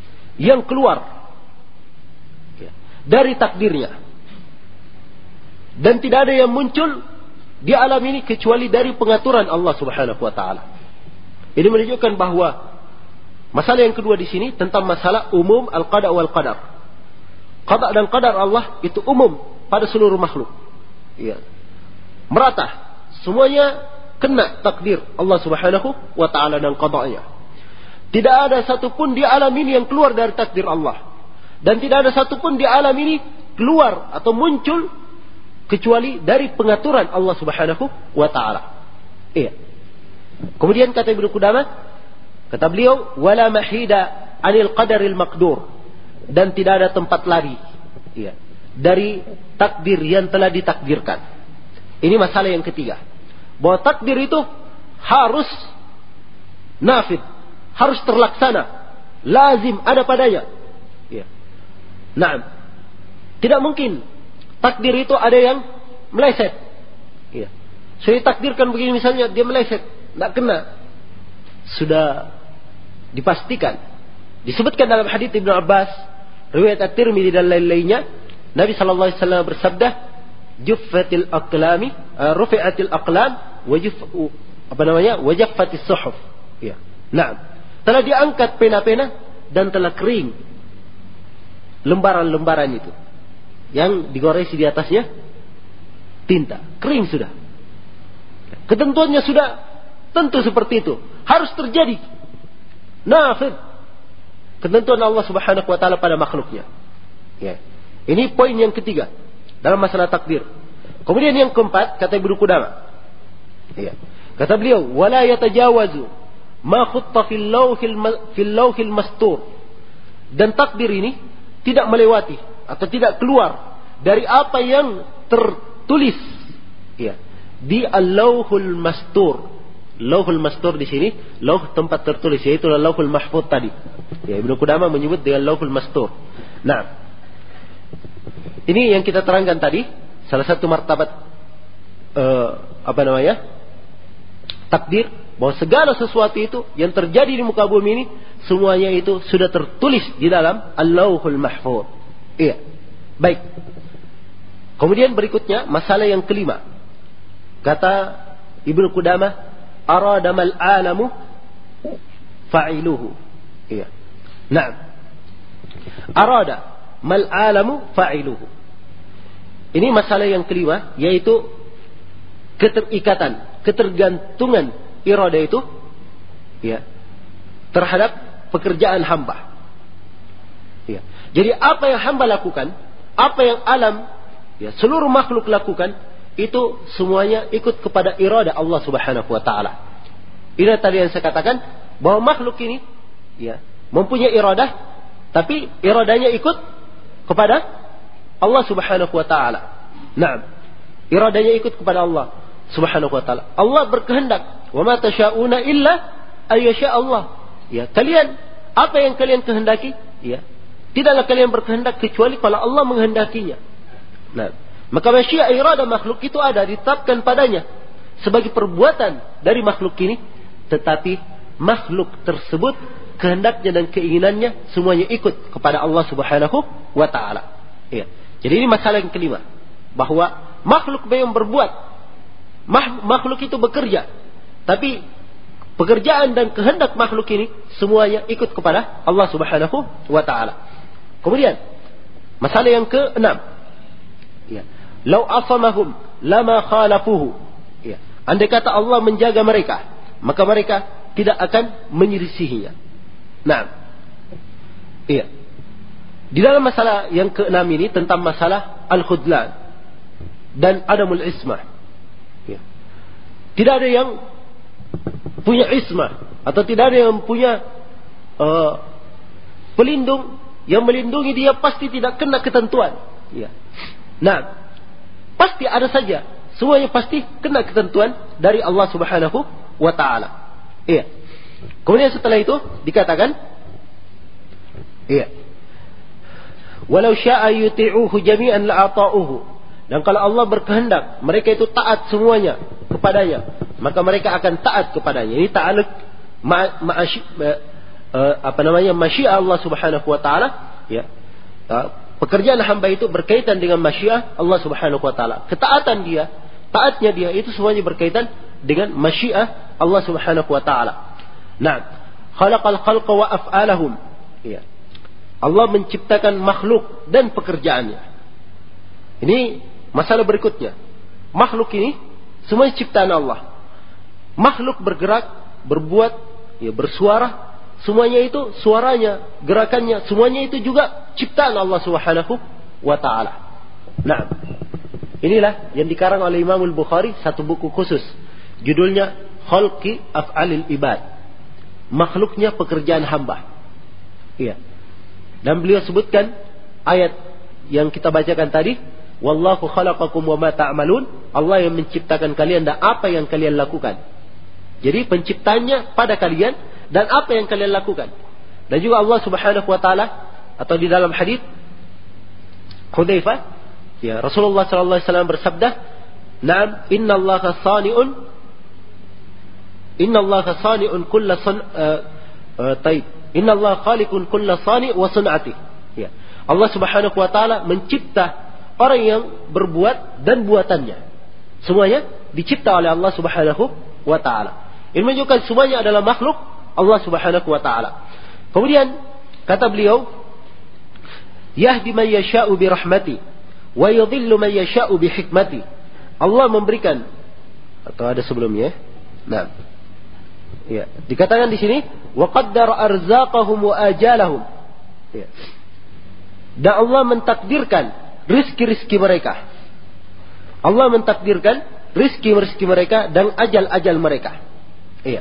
yang keluar ya, dari takdirnya. Dan tidak ada yang muncul di alam ini kecuali dari pengaturan Allah Subhanahu wa taala. Ini menunjukkan bahwa masalah yang kedua di sini tentang masalah umum al-qada wal qadar. Qada dan qadar Allah itu umum pada seluruh makhluk. Ya. Merata, semuanya kena takdir Allah Subhanahu wa taala dan qada'nya. Tidak ada satupun di alam ini yang keluar dari takdir Allah. Dan tidak ada satupun di alam ini keluar atau muncul kecuali dari pengaturan Allah Subhanahu wa taala. Iya. Kemudian kata Ibnu Qudamah, kata beliau, wala mahida 'anil qadaril maqdur, dan tidak ada tempat lari, iya, dari takdir yang telah ditakdirkan. Ini masalah yang ketiga. Bahwa takdir itu harus nafid, harus terlaksana, lazim ada padanya. Iya. Naam. Tidak mungkin takdir itu ada yang meleset. Iya. Saya takdirkan begini misalnya, dia meleset, tidak kena. Sudah dipastikan. Disebutkan dalam hadits Ibnu Abbas, riwayat At-Tirmidzi dan lain-lainnya, Nabi sallallahu alaihi wasallam bersabda, "Juffatil aqlami, uh, rufi'atil aqlam, wa juf apa namanya? wa jaffatis suhuf." Ya. Naam. Telah diangkat pena-pena dan telah kering lembaran-lembaran itu. Yang digoresi di atasnya tinta, kering sudah. Ketentuannya sudah tentu seperti itu, harus terjadi. Nafid ketentuan Allah Subhanahu wa taala pada makhluknya. Ya. Ini poin yang ketiga dalam masalah takdir. Kemudian yang keempat, kata Ibnu Qudamah. Ya. Kata beliau, wala yatajawazu ma khutta fil lawhil fil lawhil mastur. Dan takdir ini tidak melewati atau tidak keluar dari apa yang tertulis, ya, di al-lawhul mastur. Lauhul mastur di sini, lauh tempat tertulis, yaitu lauhul mahfuz tadi. Ya, Ibnu Qudamah menyebut dengan lauhul mastur. Nah, ini yang kita terangkan tadi, salah satu martabat uh, apa namanya? takdir, bahwa segala sesuatu itu yang terjadi di muka bumi ini semuanya itu sudah tertulis di dalam al-lauhul mahfuz. Iya. Baik. Kemudian berikutnya masalah yang kelima. Kata Ibnu Qudamah, arada mal alamu fa'iluhu. Iya. Naam. Arada mal alamu fa'iluhu. Ini masalah yang kelima, yaitu keterikatan, ketergantungan irada itu, ya, terhadap pekerjaan hamba. Ya. Jadi apa yang hamba lakukan, apa yang alam, ya, seluruh makhluk lakukan, itu semuanya ikut kepada irada Allah Subhanahu wa taala. Ini tadi yang saya katakan, bahwa makhluk ini, ya, mempunyai iradah, tapi iradanya ikut kepada Allah Subhanahu wa taala. Naam. Iradanya ikut kepada Allah Subhanahu wa taala. Allah berkehendak, "Wa ma tasyauna illa ayyasha Allah." Ya, kalian apa yang kalian kehendaki, ya, tidaklah kalian berkehendak kecuali kalau Allah menghendakinya. Nah, maka masyiah irada makhluk itu ada, ditetapkan padanya sebagai perbuatan dari makhluk ini, tetapi makhluk tersebut kehendaknya dan keinginannya semuanya ikut kepada Allah Subhanahu wa taala. Ya. Jadi ini masalah yang kelima, bahwa makhluk yang berbuat, makhluk itu bekerja, tapi pekerjaan dan kehendak makhluk ini semuanya ikut kepada Allah Subhanahu wa taala. Kemudian masalah yang keenam, ya, lau asamahum lama khalafuhu. Ya. Andai kata Allah menjaga mereka, maka mereka tidak akan menyelisihinya. Nah, iya. Di dalam masalah yang keenam ini tentang masalah al-khudlan dan adamul ismah. Ya. Tidak ada yang punya ismah atau tidak ada yang punya uh, pelindung yang melindungi dia, pasti tidak kena ketentuan. Ya. Nah, pasti ada saja, semuanya pasti kena ketentuan dari Allah Subhanahu wa taala. Iya. Kemudian setelah itu dikatakan, iya, walau syaa yuti'uhu jami'an la'ata'uhu. Dan kalau Allah berkehendak mereka itu taat semuanya kepadanya, maka mereka akan taat kepadanya. Ini ta'alluq ma, ma, ma, uh, apa namanya masyiah Allah Subhanahu wa taala, ya. pekerjaan hamba itu berkaitan dengan masyiah Allah Subhanahu wa taala. Ketaatan dia, taatnya dia itu semuanya berkaitan dengan masyiah Allah Subhanahu wa taala. Nah, khalaqal khalqa wa af'alahum. Ya. Allah menciptakan makhluk dan pekerjaannya. Ini masalah berikutnya. Makhluk ini semuanya ciptaan Allah. Makhluk bergerak, berbuat, ya bersuara, semuanya itu suaranya, gerakannya, semuanya itu juga ciptaan Allah Subhanahu wa taala. Nah, inilah yang dikarang oleh Imam Al-Bukhari satu buku khusus. Judulnya Khalqi Af'alil Ibad. Makhluknya pekerjaan hamba. Iya. Dan beliau sebutkan ayat yang kita bacakan tadi, wallahu khalaqakum wa ma ta'malun. Allah yang menciptakan kalian dan apa yang kalian lakukan. Jadi penciptanya pada kalian dan apa yang kalian lakukan. Dan juga Allah Subhanahu wa taala atau di dalam hadis Hudzaifah, ya Rasulullah sallallahu alaihi wasallam bersabda, "Na'am, innallaha sani'un innallaha sani'un kulla san uh, uh, taib. Innallaha khaliqun kulla sani' wa sun'ati." Ya. Allah Subhanahu wa taala mencipta orang yang berbuat dan buatannya. Semuanya dicipta oleh Allah Subhanahu wa taala. Ini menunjukkan semuanya adalah makhluk Allah Subhanahu wa taala. Kemudian kata beliau, "Yahdi man yasha'u bi rahmati wa yudhillu man yasha'u bi hikmati." Allah memberikan, atau ada sebelumnya. Nah. Ya, dikatakan di sini, "Wa qaddara arzaqahum wa ajalahum." Ya. Dan Allah mentakdirkan rizki-rizki mereka. Allah mentakdirkan rizki-rizki mereka dan ajal-ajal mereka. Iya.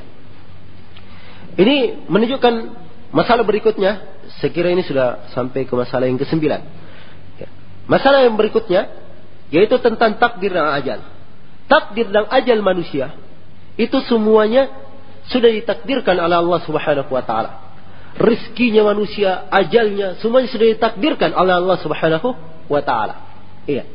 Ini menunjukkan masalah berikutnya. Saya kira ini sudah sampai ke masalah yang kesembilan. Ya. Masalah yang berikutnya yaitu tentang takdir dan ajal. Takdir dan ajal manusia itu semuanya sudah ditakdirkan oleh Allah Subhanahu wa taala. Rizkinya manusia, ajalnya, semuanya sudah ditakdirkan oleh Allah Subhanahu wa taala. Iya.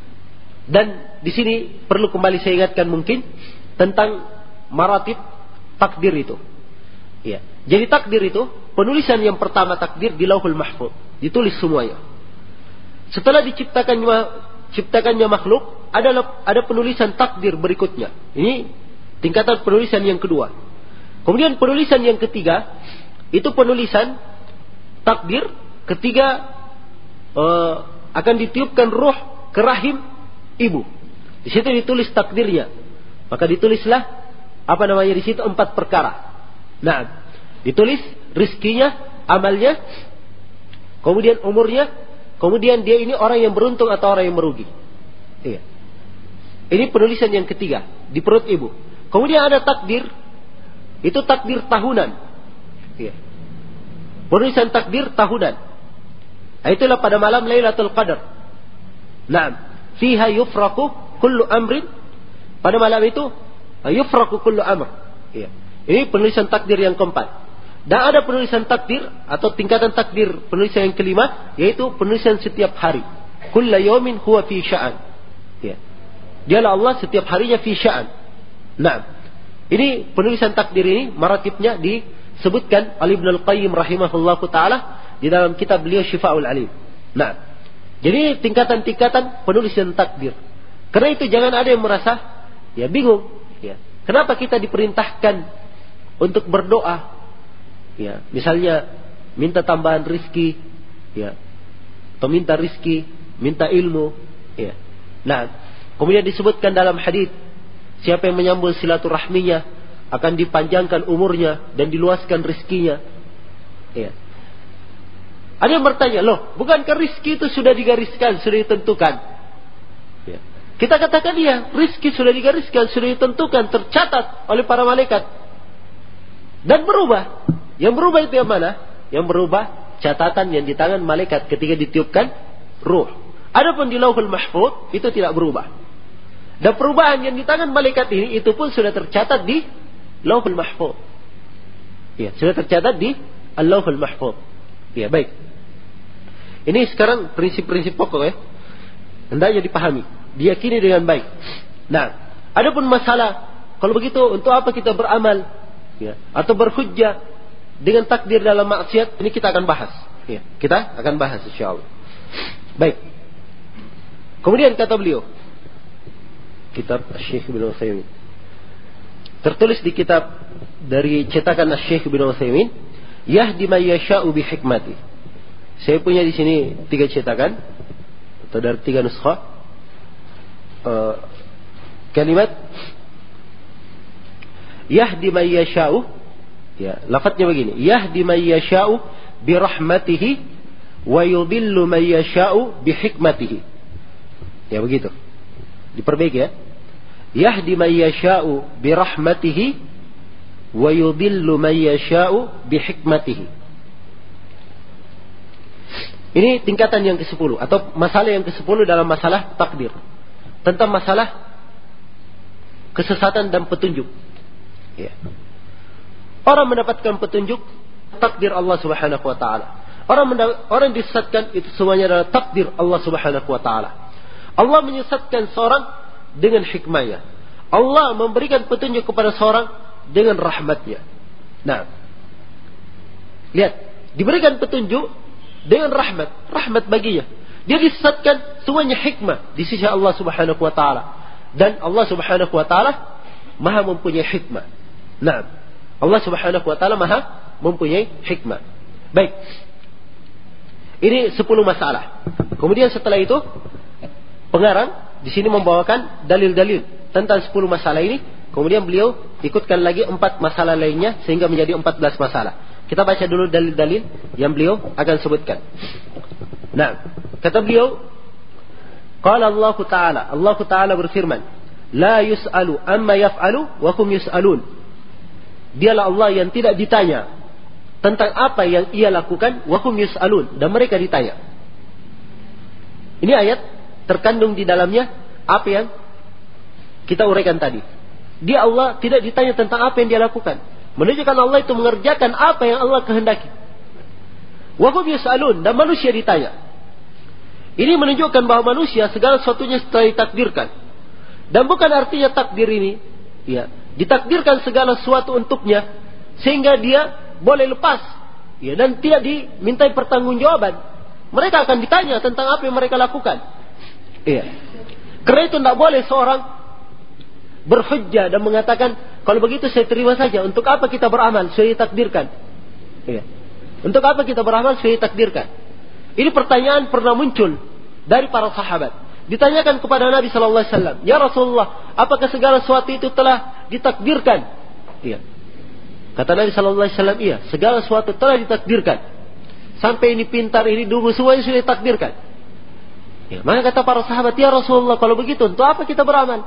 Dan di sini perlu kembali saya ingatkan mungkin tentang maratib takdir itu. Iya. Jadi takdir itu, penulisan yang pertama takdir di Lauhul Mahfuz, ditulis semuanya. Setelah diciptakannya ciptakannya makhluk, ada ada penulisan takdir berikutnya. Ini tingkatan penulisan yang kedua. Kemudian penulisan yang ketiga, itu penulisan takdir ketiga uh, akan ditiupkan ruh ke rahim ibu. Di situ ditulis takdirnya. Maka ditulislah apa namanya di situ empat perkara. Nah, ditulis rizkinya, amalnya, kemudian umurnya, kemudian dia ini orang yang beruntung atau orang yang merugi. Iya. Ini penulisan yang ketiga di perut ibu. Kemudian ada takdir, itu takdir tahunan. Iya. Penulisan takdir tahunan. Nah, itulah pada malam Lailatul Qadar. Nah, fiha yufraqu kullu amrin. Pada malam itu yufraqu kullu amr. Iya. Ini penulisan takdir yang keempat. Dan ada penulisan takdir atau tingkatan takdir penulisan yang kelima, yaitu penulisan setiap hari. Kullu yawmin huwa fi sya'an. Iya. Dialah Allah setiap harinya fi sya'an. Nah, ini penulisan takdir ini maratibnya disebutkan oleh Ibnu Al-Qayyim rahimahullahu taala di dalam kitab beliau Syifaul Alim. Nah, jadi tingkatan-tingkatan penulisan takdir. Karena itu jangan ada yang merasa ya bingung, ya. Kenapa kita diperintahkan untuk berdoa? Ya, misalnya minta tambahan rizki, ya. Atau minta rizki, minta ilmu, ya. Nah, kemudian disebutkan dalam hadis, siapa yang menyambung silaturahminya akan dipanjangkan umurnya dan diluaskan rizkinya. Ya. Ada yang bertanya, loh, bukankah rizki itu sudah digariskan, sudah ditentukan? Ya. Kita katakan iya, rizki sudah digariskan, sudah ditentukan, tercatat oleh para malaikat. Dan berubah. Yang berubah itu yang mana? Yang berubah catatan yang di tangan malaikat ketika ditiupkan ruh. Adapun di Lauhul Mahfuz itu tidak berubah. Dan perubahan yang di tangan malaikat ini itu pun sudah tercatat di Lauhul Mahfuz. Ya, sudah tercatat di Lauhul Mahfuz. Ya, baik. Ini sekarang prinsip-prinsip pokok ya. Hendaknya dipahami, diyakini dengan baik. Nah, adapun masalah kalau begitu untuk apa kita beramal ya, atau berhujjah dengan takdir dalam maksiat, ini kita akan bahas. Ya, kita akan bahas insyaallah. Baik. Kemudian kata beliau, kitab Syekh Ibnu Utsaimin. Tertulis di kitab dari cetakan Syekh Ibnu Utsaimin, yahdi may yasha'u bi hikmati. Saya punya di sini tiga cetakan atau dari tiga nuskha. Uh, kalimat yahdi may yasha'u, ya, lafadznya begini, yahdi may yasha'u bi rahmatihi wa yudhillu may yasha'u bi hikmatihi. Ya begitu. Diperbaiki ya. Yahdi may yasha'u bi rahmatihi wa yudhillu may yasha'u bi hikmatihi. Ini tingkatan yang kesepuluh atau masalah yang kesepuluh dalam masalah takdir. Tentang masalah kesesatan dan petunjuk. Ya. Orang mendapatkan petunjuk takdir Allah Subhanahu wa taala. Orang mendapat, orang disesatkan itu semuanya adalah takdir Allah Subhanahu wa taala. Allah menyesatkan seorang dengan hikmahnya. Allah memberikan petunjuk kepada seorang dengan rahmatnya. Nah, lihat, diberikan petunjuk dengan rahmat, rahmat baginya. Dia disesatkan semuanya hikmah di sisi Allah Subhanahu wa taala. Dan Allah Subhanahu wa taala Maha mempunyai hikmah. Nah, Allah Subhanahu wa taala Maha mempunyai hikmah. Baik. Ini sepuluh masalah. Kemudian setelah itu pengarang di sini membawakan dalil-dalil tentang sepuluh masalah ini. Kemudian beliau ikutkan lagi empat masalah lainnya sehingga menjadi empat belas masalah. Kita baca dulu dalil-dalil yang beliau akan sebutkan. Nah, kata beliau, qala Allah Ta'ala, Allah Ta'ala berfirman, la yus'alu amma yaf'alu wa hum yus'alun. Dialah Allah yang tidak ditanya tentang apa yang ia lakukan, wa hum yus'alun, dan mereka ditanya. Ini ayat terkandung di dalamnya apa yang kita uraikan tadi. Dia Allah tidak ditanya tentang apa yang dia lakukan. Menunjukkan Allah itu mengerjakan apa yang Allah kehendaki. Wa hum yus'alun, dan manusia ditanya. Ini menunjukkan bahwa manusia segala sesuatunya telah ditakdirkan. Dan bukan artinya takdir ini, ya, ditakdirkan segala sesuatu untuknya sehingga dia boleh lepas, ya, dan tidak dimintai pertanggungjawaban. Mereka akan ditanya tentang apa yang mereka lakukan. Iya. Karena itu tidak boleh seorang berhujjah dan mengatakan, kalau begitu saya terima saja. Untuk apa kita beramal? Sudah ditakdirkan. Iya. Untuk apa kita beramal? Sudah ditakdirkan. Ini pertanyaan pernah muncul dari para sahabat. Ditanyakan kepada Nabi Sallallahu Alaihi Wasallam, ya Rasulullah, apakah segala sesuatu itu telah ditakdirkan? Iya. Kata Nabi Sallallahu Alaihi Wasallam, iya, segala sesuatu telah ditakdirkan. Sampai ini pintar, ini dulu, semuanya sudah ditakdirkan. Ya, maka kata para sahabat, ya Rasulullah, kalau begitu, untuk apa kita beramal?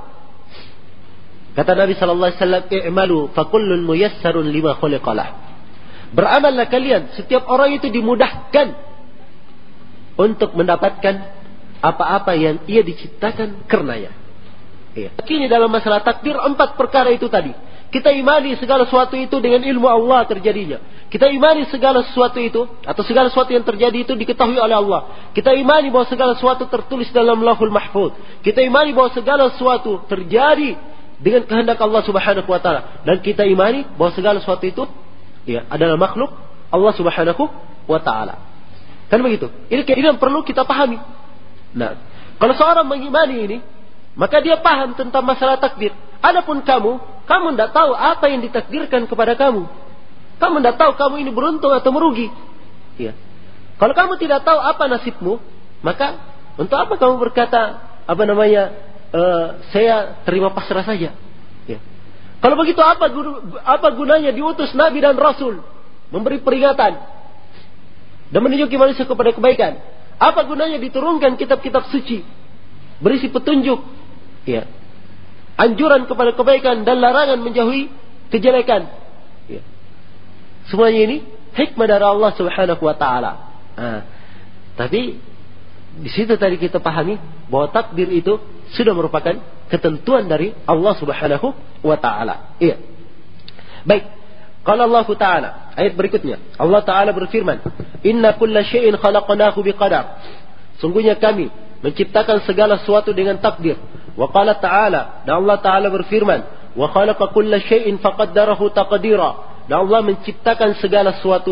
Kata Nabi Sallallahu Alaihi Wasallam, i'malu fakullun muyassarun lima khuliqalah. Beramallah kalian, setiap orang itu dimudahkan untuk mendapatkan apa-apa yang ia diciptakan karenanya. Iya. Kini dalam masalah takdir empat perkara itu tadi. Kita imani segala sesuatu itu dengan ilmu Allah terjadinya. Kita imani segala sesuatu itu atau segala sesuatu yang terjadi itu diketahui oleh Allah. Kita imani bahwa segala sesuatu tertulis dalam Lauhul Mahfuz. Kita imani bahwa segala sesuatu terjadi dengan kehendak Allah Subhanahu wa taala, dan kita imani bahwa segala sesuatu itu, ya, adalah makhluk Allah Subhanahu wa taala. Kan begitu? Ini ini yang perlu kita pahami. Nah, kalau seorang mengimani ini, maka dia paham tentang masalah takdir. Adapun kamu, kamu tidak tahu apa yang ditakdirkan kepada kamu. Kamu tidak tahu kamu ini beruntung atau merugi. Ya. Kalau kamu tidak tahu apa nasibmu, maka untuk apa kamu berkata apa namanya? Uh, saya terima pasrah saja. Ya. Kalau begitu apa guru, apa gunanya diutus Nabi dan Rasul memberi peringatan dan menunjuki manusia kepada kebaikan? Apa gunanya diturunkan kitab-kitab suci berisi petunjuk, ya, anjuran kepada kebaikan dan larangan menjauhi kejelekan? Ya. Semuanya ini hikmah dari Allah Subhanahu wa taala. Nah, tapi di situ tadi kita pahami bahwa takdir itu sudah merupakan ketentuan dari Allah Subhanahu wa taala. Iya. Baik. Qala Allah Ta'ala, ayat berikutnya, Allah Ta'ala berfirman, inna kulla syai'in khalaqnahu biqadar. Sungguhnya kami menciptakan segala sesuatu dengan takdir. Wa qala Ta'ala, dan Allah Ta'ala berfirman, wa khalaqa kulla syai'in faqaddarahu taqdira. Dan Allah menciptakan segala sesuatu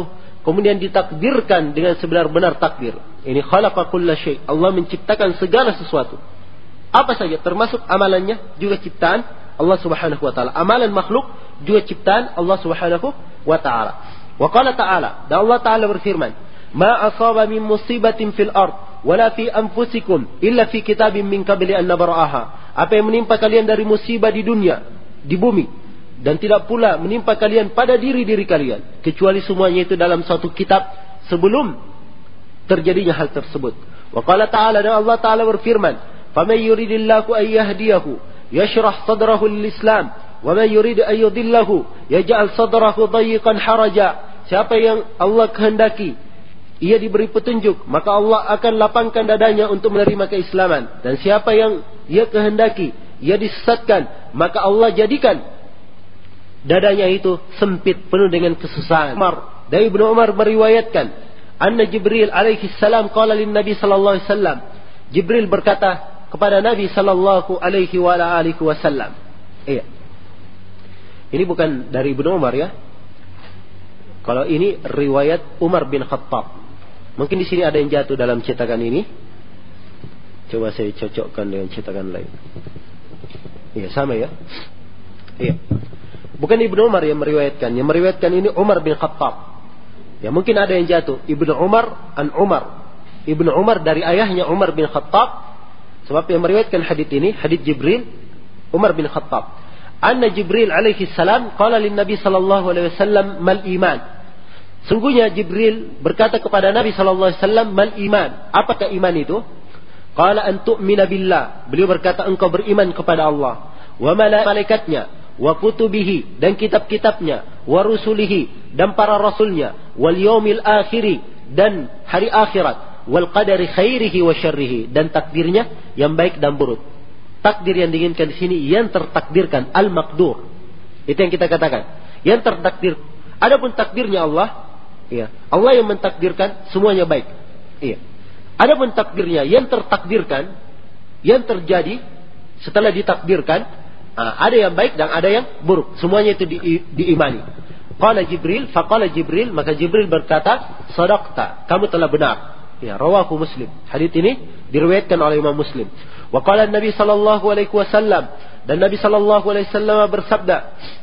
kemudian ditakdirkan dengan sebenar-benar takdir. Ini khalaqa kulla syai'. Allah menciptakan segala sesuatu. Apa saja termasuk amalannya juga ciptaan Allah Subhanahu wa taala. Amalan makhluk juga ciptaan Allah Subhanahu wa taala. Wa qala ta'ala, dan Allah taala berfirman, "Ma asaba min musibatin fil ard wala fi anfusikum illa fi kitabim min qabli an nabra'aha." Apa yang menimpa kalian dari musibah di dunia, di bumi, dan tidak pula menimpa kalian pada diri-diri kalian, kecuali semuanya itu dalam satu kitab sebelum terjadinya hal tersebut. Wa qala ta'ala, dan Allah taala berfirman, "Faman yuridillahu an yahdiyahu yashrah sadrahu lil-Islam, wa man yurid an yudillahu yaj'al sadrahu dayiqan haraja." Siapa yang Allah kehendaki ia diberi petunjuk, maka Allah akan lapangkan dadanya untuk menerima keislaman. Dan siapa yang ia kehendaki ia disesatkan, maka Allah jadikan dadanya itu sempit, penuh dengan kesusahan. Umar, dari Ibnu Umar meriwayatkan, anna Jibril alaihi salam qala lin Nabi sallallahu alaihi wasallam. Jibril berkata kepada Nabi sallallahu alaihi wa alihi wasallam. Iya. Ini bukan dari Ibnu Umar ya. Kalau ini riwayat Umar bin Khattab. Mungkin di sini ada yang jatuh dalam cetakan ini. Coba saya cocokkan dengan cetakan lain. Iya, sama ya. Iya. Bukan Ibnu Umar yang meriwayatkan. Yang meriwayatkan ini Umar bin Khattab. Ya, mungkin ada yang jatuh. Ibnu Umar an Umar. Ibnu Umar dari ayahnya Umar bin Khattab. Sebab yang meriwayatkan hadits ini, hadits Jibril, Umar bin Khattab. Anna Jibril alaihi salam qala lin Nabi sallallahu alaihi wasallam mal iman. Sungguhnya Jibril berkata kepada Nabi sallallahu alaihi wasallam, mal iman. Apakah iman itu? Qala an tu'mina billah. Beliau berkata, engkau beriman kepada Allah, wa malaikatnya, wa kutubihi, dan kitab-kitabnya, wa rusulihi, dan para rasulnya, wal yaumil akhiri, dan hari akhirat, wal qadari khairihi wa syarrihi, dan takdirnya yang baik dan buruk. Takdir yang diinginkan di sini yang tertakdirkan, al-maqdur. Itu yang kita katakan, yang tertakdir. Adapun takdirnya Allah, iya, Allah yang mentakdirkan semuanya baik. Iya. Adapun takdirnya yang tertakdirkan, yang terjadi setelah ditakdirkan, ada yang baik dan ada yang buruk. Semuanya itu di, diimani. Qala Jibril, faqala Jibril, maka Jibril berkata, sadaqta, kamu telah benar. Ya, rawahu Muslim. Hadits ini diriwayatkan oleh Imam Muslim. Wa qala Nabi sallallahu alaihi wasallam, dan Nabi sallallahu alaihi wasallam bersabda,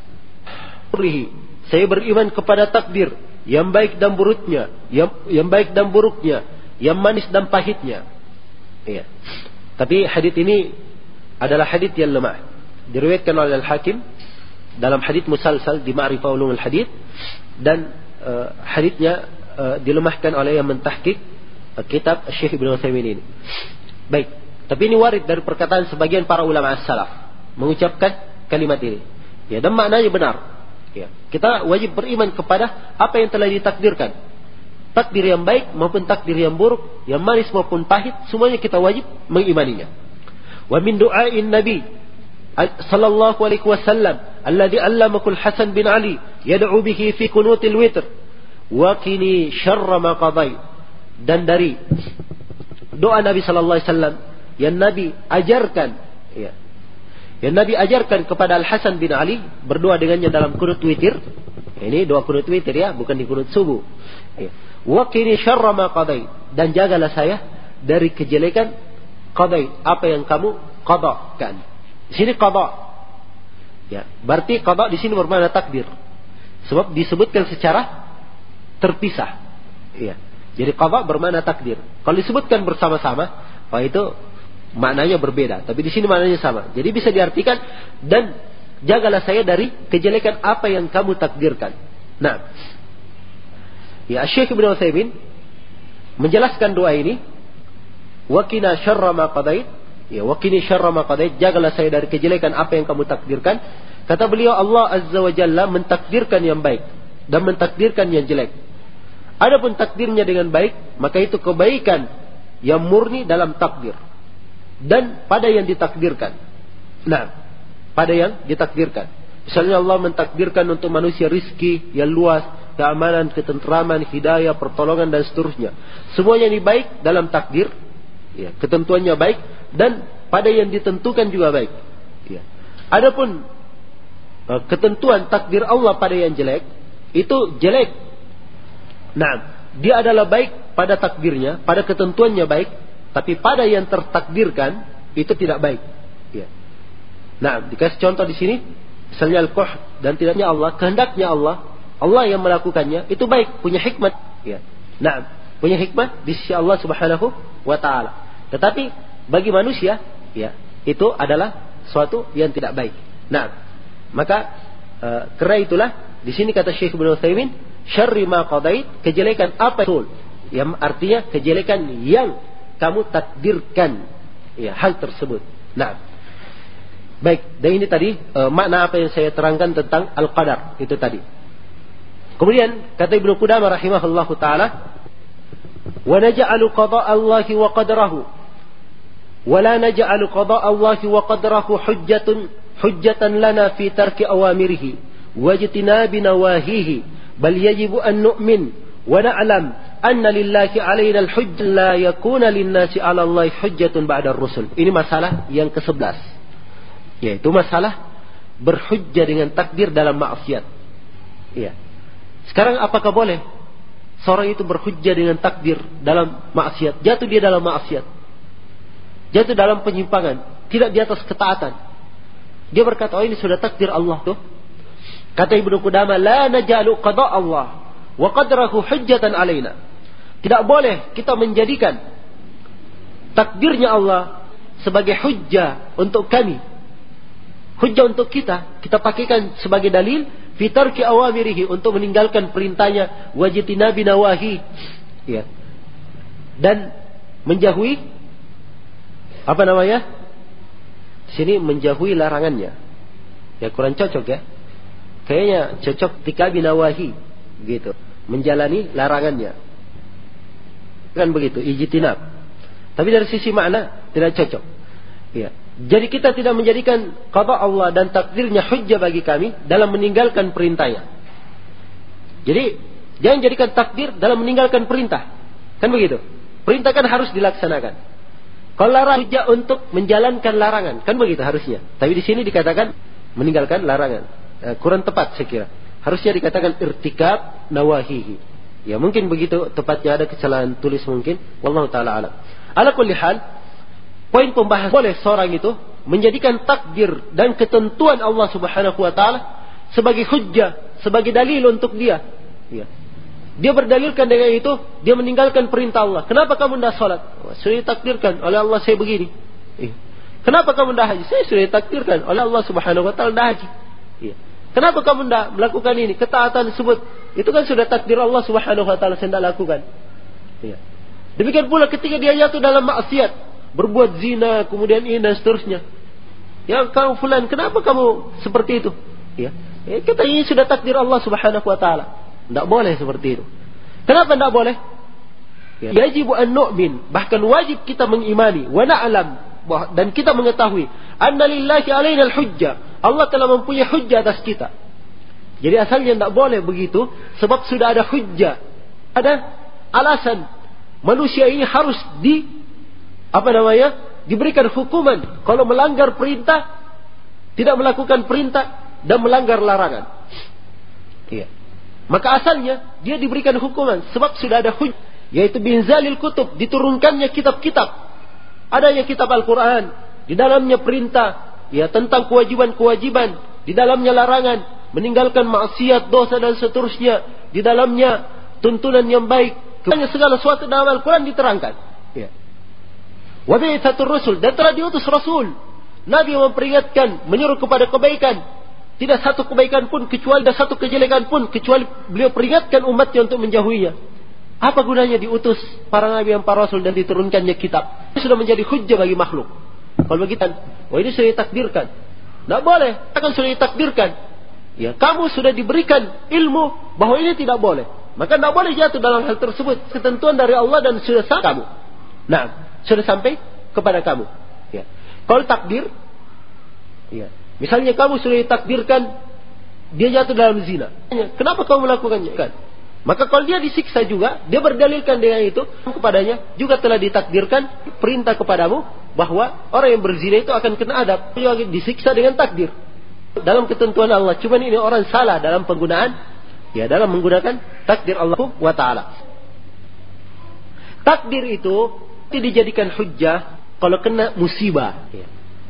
saya beriman kepada takdir yang baik dan buruknya, yang, yang baik dan buruknya, yang manis dan pahitnya. Iya. Tapi hadits ini adalah hadits yang lemah. Diriwayatkan oleh Al-Hakim dalam hadits musalsal di Ma'rifah Ulumul Hadits, dan uh, haditsnya uh, dilemahkan oleh yang mentahqiq uh, kitab Syekh Ibnu Utsaimin ini. Baik, tapi ini warid dari perkataan sebagian para ulama as-salaf mengucapkan kalimat ini. Ya, dan maknanya benar. Ya, kita wajib beriman kepada apa yang telah ditakdirkan. Takdir yang baik maupun takdir yang buruk, yang manis maupun pahit, semuanya kita wajib mengimaninya. Wa min du'ain Nabi sallallahu alaihi wasallam alladhi allamahu Al-Hasan bin Ali yad'u bihi fi qunutil witr wa qini syarra ma qadai. Dan dari doa Nabi sallallahu alaihi wasallam yang Nabi ajarkan, ya, yang Nabi ajarkan kepada Al-Hasan bin Ali, berdoa dengannya dalam kunut witir. Ini doa kunut witir ya, bukan di kunut subuh. Ya. Wa qini syarra ma qadai, dan jagalah saya dari kejelekan qadai, apa yang kamu qadakan. Di sini qada. Ya, berarti qada di sini bermakna takdir. Sebab disebutkan secara terpisah. Ya. Jadi qada bermakna takdir. Kalau disebutkan bersama-sama, maka itu maknanya berbeda, tapi di sini maknanya sama. Jadi bisa diartikan, dan jagalah saya dari kejelekan apa yang kamu takdirkan. Nah, ya, Syekh Ibnu Utsaimin menjelaskan doa ini, wa qina syarra ma qadait, ya, wa qini syarra ma qadait, jagalah saya dari kejelekan apa yang kamu takdirkan. Kata beliau, Allah Azza wa Jalla mentakdirkan yang baik dan mentakdirkan yang jelek. Adapun takdirnya dengan baik, maka itu kebaikan yang murni dalam takdir. Dan pada yang ditakdirkan. Nah, pada yang ditakdirkan. Misalnya Allah mentakdirkan untuk manusia rizki yang luas, keamanan, ketenteraman, hidayah, pertolongan, dan seterusnya. Semuanya ini baik dalam takdir. Ya, ketentuannya baik, dan pada yang ditentukan juga baik. Ya. Adapun uh, ketentuan takdir Allah pada yang jelek, itu jelek Nah, dia adalah baik pada takdirnya, pada ketentuannya baik, tapi pada yang tertakdirkan itu tidak baik. Ya. Nah, dikasih contoh di sini, misalnya al-quh dan tidaknya Allah, kehendaknya Allah, Allah yang melakukannya itu baik, punya hikmat. Ya. Nah, punya hikmah di sisi Allah Subhanahu wa taala. Tetapi bagi manusia, ya, itu adalah suatu yang tidak baik. Nah, maka uh, karena itulah di sini kata Syekh Ibnu Utsaimin, syarri ma qadait, kejelekan apa itu? Yang artinya kejelekan yang kamu takdirkan, ya, hal tersebut. Nah, baik, dan ini tadi uh, makna apa yang saya terangkan tentang al-qadar itu tadi. Kemudian kata Ibnu Qudamah rahimahullahu taala, wa naj'alu qada' Allah wa qadrahu wa la naj'alu qada' Allah wa qadrahu hujjatun hujjatan lana fi tarki awamirihi wa ijtinabi nawahihi bal yajibu an nu'min wa na'lam anna lillahi 'alaina al-hujjah la yakuna lin-nasi 'ala Allah hujjatun ba'da ar-rusul. Ini masalah yang kesebelas, yaitu masalah berhujjah dengan takdir dalam maksiat. Iya. Sekarang apakah boleh seorang itu berhujjah dengan takdir dalam maksiat? Jatuh dia dalam maksiat, jatuh dalam penyimpangan, tidak di atas ketaatan. Dia berkata, oh ini sudah takdir Allah tuh. Kata Ibnu Qudamah, la naj'alu qada' Allah wa qadrahu hujjatan alaina. Tidak boleh kita menjadikan takdirnya Allah sebagai hujjah untuk kami, hujjah untuk kita, kita pakaikan sebagai dalil fi tarki awamirihi, untuk meninggalkan perintahnya, wajtinabi nawahi, ya, dan menjauhi apa namanya? Di sini menjauhi larangannya. Ya kurang cocok ya. Kayaknya cocok tikabi nawahi gitu, menjalani larangannya. Kan begitu, ijtinab. Tapi dari sisi makna tidak cocok. Ya. Jadi kita tidak menjadikan qada Allah dan takdirnya hujjah bagi kami dalam meninggalkan perintahnya. Jadi jangan jadikan takdir dalam meninggalkan perintah. Kan begitu? Perintah kan harus dilaksanakan. Kalau larang hujjah untuk menjalankan larangan, kan begitu harusnya. Tapi di sini dikatakan meninggalkan larangan. Eh, kurang tepat saya kira. Harusnya dikatakan irtikab nawahihi. Ya mungkin begitu tepatnya, ada kesalahan tulis mungkin. Wallahu taala alam. Ala kulli hal, poin pembahasan, boleh seorang itu menjadikan takdir dan ketentuan Allah Subhanahu wa taala sebagai hujjah, sebagai dalil untuk dia. Ya. Dia berdalilkan dengan itu, dia meninggalkan perintah Allah. Kenapa kamu tidak salat? Oh, sudah ditakdirkan oleh Allah saya begini. Ya. Kenapa kamu tidak haji? Saya sudah ditakdirkan oleh Allah Subhanahu wa taala tidak haji. Ya. Kenapa kamu tidak melakukan ini? Ketaatan tersebut itu kan sudah takdir Allah Subhanahu wa taala, saya tidak lakukan. Ya. Demikian pula ketika dia jatuh dalam maksiat, berbuat zina, kemudian ini dan seterusnya. Ya, kamu fulan, kenapa kamu seperti itu? Ya, ya kita ini sudah takdir Allah Subhanahu wa taala. Tidak boleh seperti itu. Kenapa tidak boleh? Ya. Yajibu an nu'min, bahkan wajib kita mengimani, wa na'lam, dan kita mengetahui, anna lillahi alaina al-hujjah. Allah telah mempunyai hujjah atas kita. Jadi asalnya tidak boleh begitu, sebab sudah ada hujjah, ada alasan. Manusia ini harus di apa namanya? diberikan hukuman kalau melanggar perintah, tidak melakukan perintah dan melanggar larangan. Iya. Maka asalnya dia diberikan hukuman sebab sudah ada hujjah, yaitu binzalil kutub, diturunkannya kitab-kitab. Adanya kitab Al-Qur'an, di dalamnya perintah ya tentang kewajiban-kewajiban, di dalamnya larangan, meninggalkan maksiat, dosa dan seterusnya, di dalamnya tuntunan yang baik. Kemudian segala sesuatu dalam Al-Quran diterangkan. Ya. Wa bi'tsatur rusul, dan telah diutus Rasul. Nabi memperingatkan, menyuruh kepada kebaikan. Tidak satu kebaikan pun kecuali, tidak satu kejelekan pun kecuali beliau peringatkan umatnya untuk menjauhinya. Apa gunanya diutus para nabi dan para rasul dan diturunkannya kitab? Ini sudah menjadi hujjah bagi makhluk. Kalau begitu, oh ini sudah ditakdirkan. Tidak boleh, akan sudah ditakdirkan. Ya, kamu sudah diberikan ilmu bahwa ini tidak boleh. Maka tidak boleh jatuh dalam hal tersebut. Ketentuan dari Allah dan sudah sampai kamu. Nah, sudah sampai kepada kamu. Ya. Kalau takdir, ya. Misalnya kamu sudah ditakdirkan dia jatuh dalam zina. Kenapa kamu melakukannya? Kan? Maka kalau dia disiksa juga, dia berdalilkan dengan itu kepadanya, juga telah ditakdirkan perintah kepadamu bahwa orang yang berzina itu akan kena adab, disiksa dengan takdir dalam ketentuan Allah. Cuma ini orang salah dalam penggunaan ya dalam menggunakan takdir Allah wa ta'ala. Takdir itu tidak dijadikan hujjah kalau kena musibah. Ya.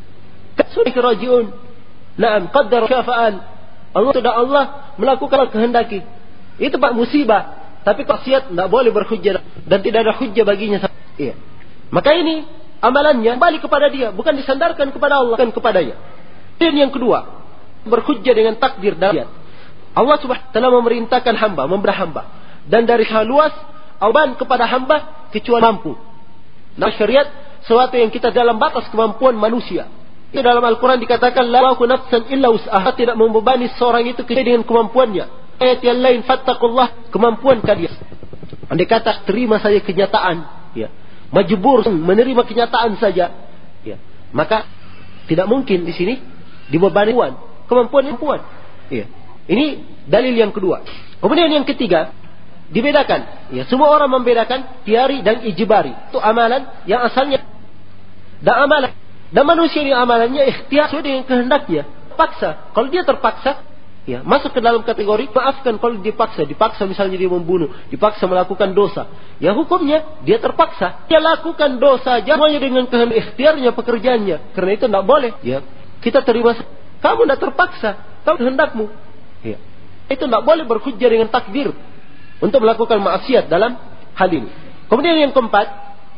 Sudah kerajiun. Naam, qaddar syafa'an. Allah sudah Allah melakukan kehendaki. Itu pak musibah. Tapi maksiat tidak boleh berhujjah dan tidak ada hujjah baginya. Ya. Maka ini amalannya balik kepada dia, bukan disandarkan kepada Allah, bukan kepadanya. Dan yang kedua, berhujjah dengan takdir dan Allah subhanahu wa ta'ala memerintahkan hamba, memberi hamba. Dan dari hal luas, awan kepada hamba kecuali mampu. Nah syariat, sesuatu yang kita dalam batas kemampuan manusia. Itu dalam Al-Quran dikatakan, la waku nafsan illa us'aha, tidak membebani seorang itu kecuali dengan kemampuannya. Ayat yang lain, fattakullah, kemampuan kalian. Andai kata, terima saja kenyataan. Ya. Majbur, menerima kenyataan saja. Ya. Maka, tidak mungkin di sini dibebani kemampuan kemampuan. Ya. Ini dalil yang kedua. Kemudian yang ketiga, dibedakan. Ya, semua orang membedakan tiari dan ijibari. Itu amalan yang asalnya. Dan amalan. Dan manusia yang amalannya ikhtiar sesuai dengan kehendaknya. Paksa. Kalau dia terpaksa, ya masuk ke dalam kategori maafkan kalau dipaksa. Dipaksa misalnya dia membunuh. Dipaksa melakukan dosa. Ya hukumnya dia terpaksa. Dia lakukan dosa saja semuanya dengan kehendak ikhtiarnya, pekerjaannya. Karena itu tidak boleh. Ya, kita terima. Kamu tidak terpaksa. Kamu kehendakmu. Ya. Itu tidak boleh berhujjah dengan takdir untuk melakukan maksiat dalam hal ini. Kemudian yang keempat,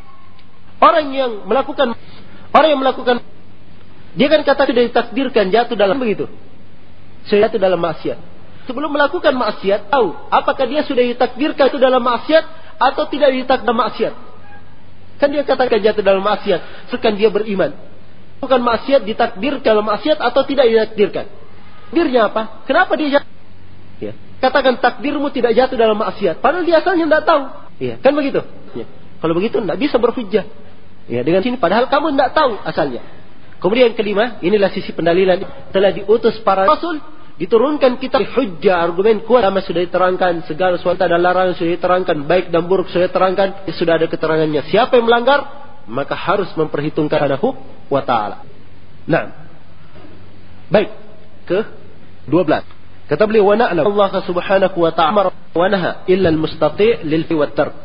orang yang melakukan orang yang melakukan dia kan kata sudah ditakdirkan jatuh dalam begitu. Sudah jatuh dalam maksiat. Sebelum melakukan maksiat, tahu apakah dia sudah ditakdirkan itu dalam maksiat atau tidak ditakdirkan dalam maksiat. Kan dia katakan jatuh dalam maksiat, sekarang dia beriman. Bukan maksiat ditakdirkan dalam maksiat atau tidak ditakdirkan. Takdirnya apa? Kenapa dia jatuh? Ya. Katakan takdirmu tidak jatuh dalam maksiat. Padahal dia asalnya tidak tahu. Ya. Kan begitu? Ya. Kalau begitu tidak bisa berhujjah. Ya, dengan sini padahal kamu tidak tahu asalnya. Kemudian yang kelima, inilah sisi pendalilan. Telah diutus para rasul, diturunkan kita hujjah, argumen kuat. Sama sudah diterangkan, segala sesuatu dan larangan sudah diterangkan, baik dan buruk sudah diterangkan, sudah ada keterangannya. Siapa yang melanggar, maka harus memperhitungkan Subhanahu wa ta'ala. Nah, baik, ke dua belas. Kata beliau, wa na'lam Allah subhanahu wa ta'ala wa naha illa al-mustati' lil fi wa tark.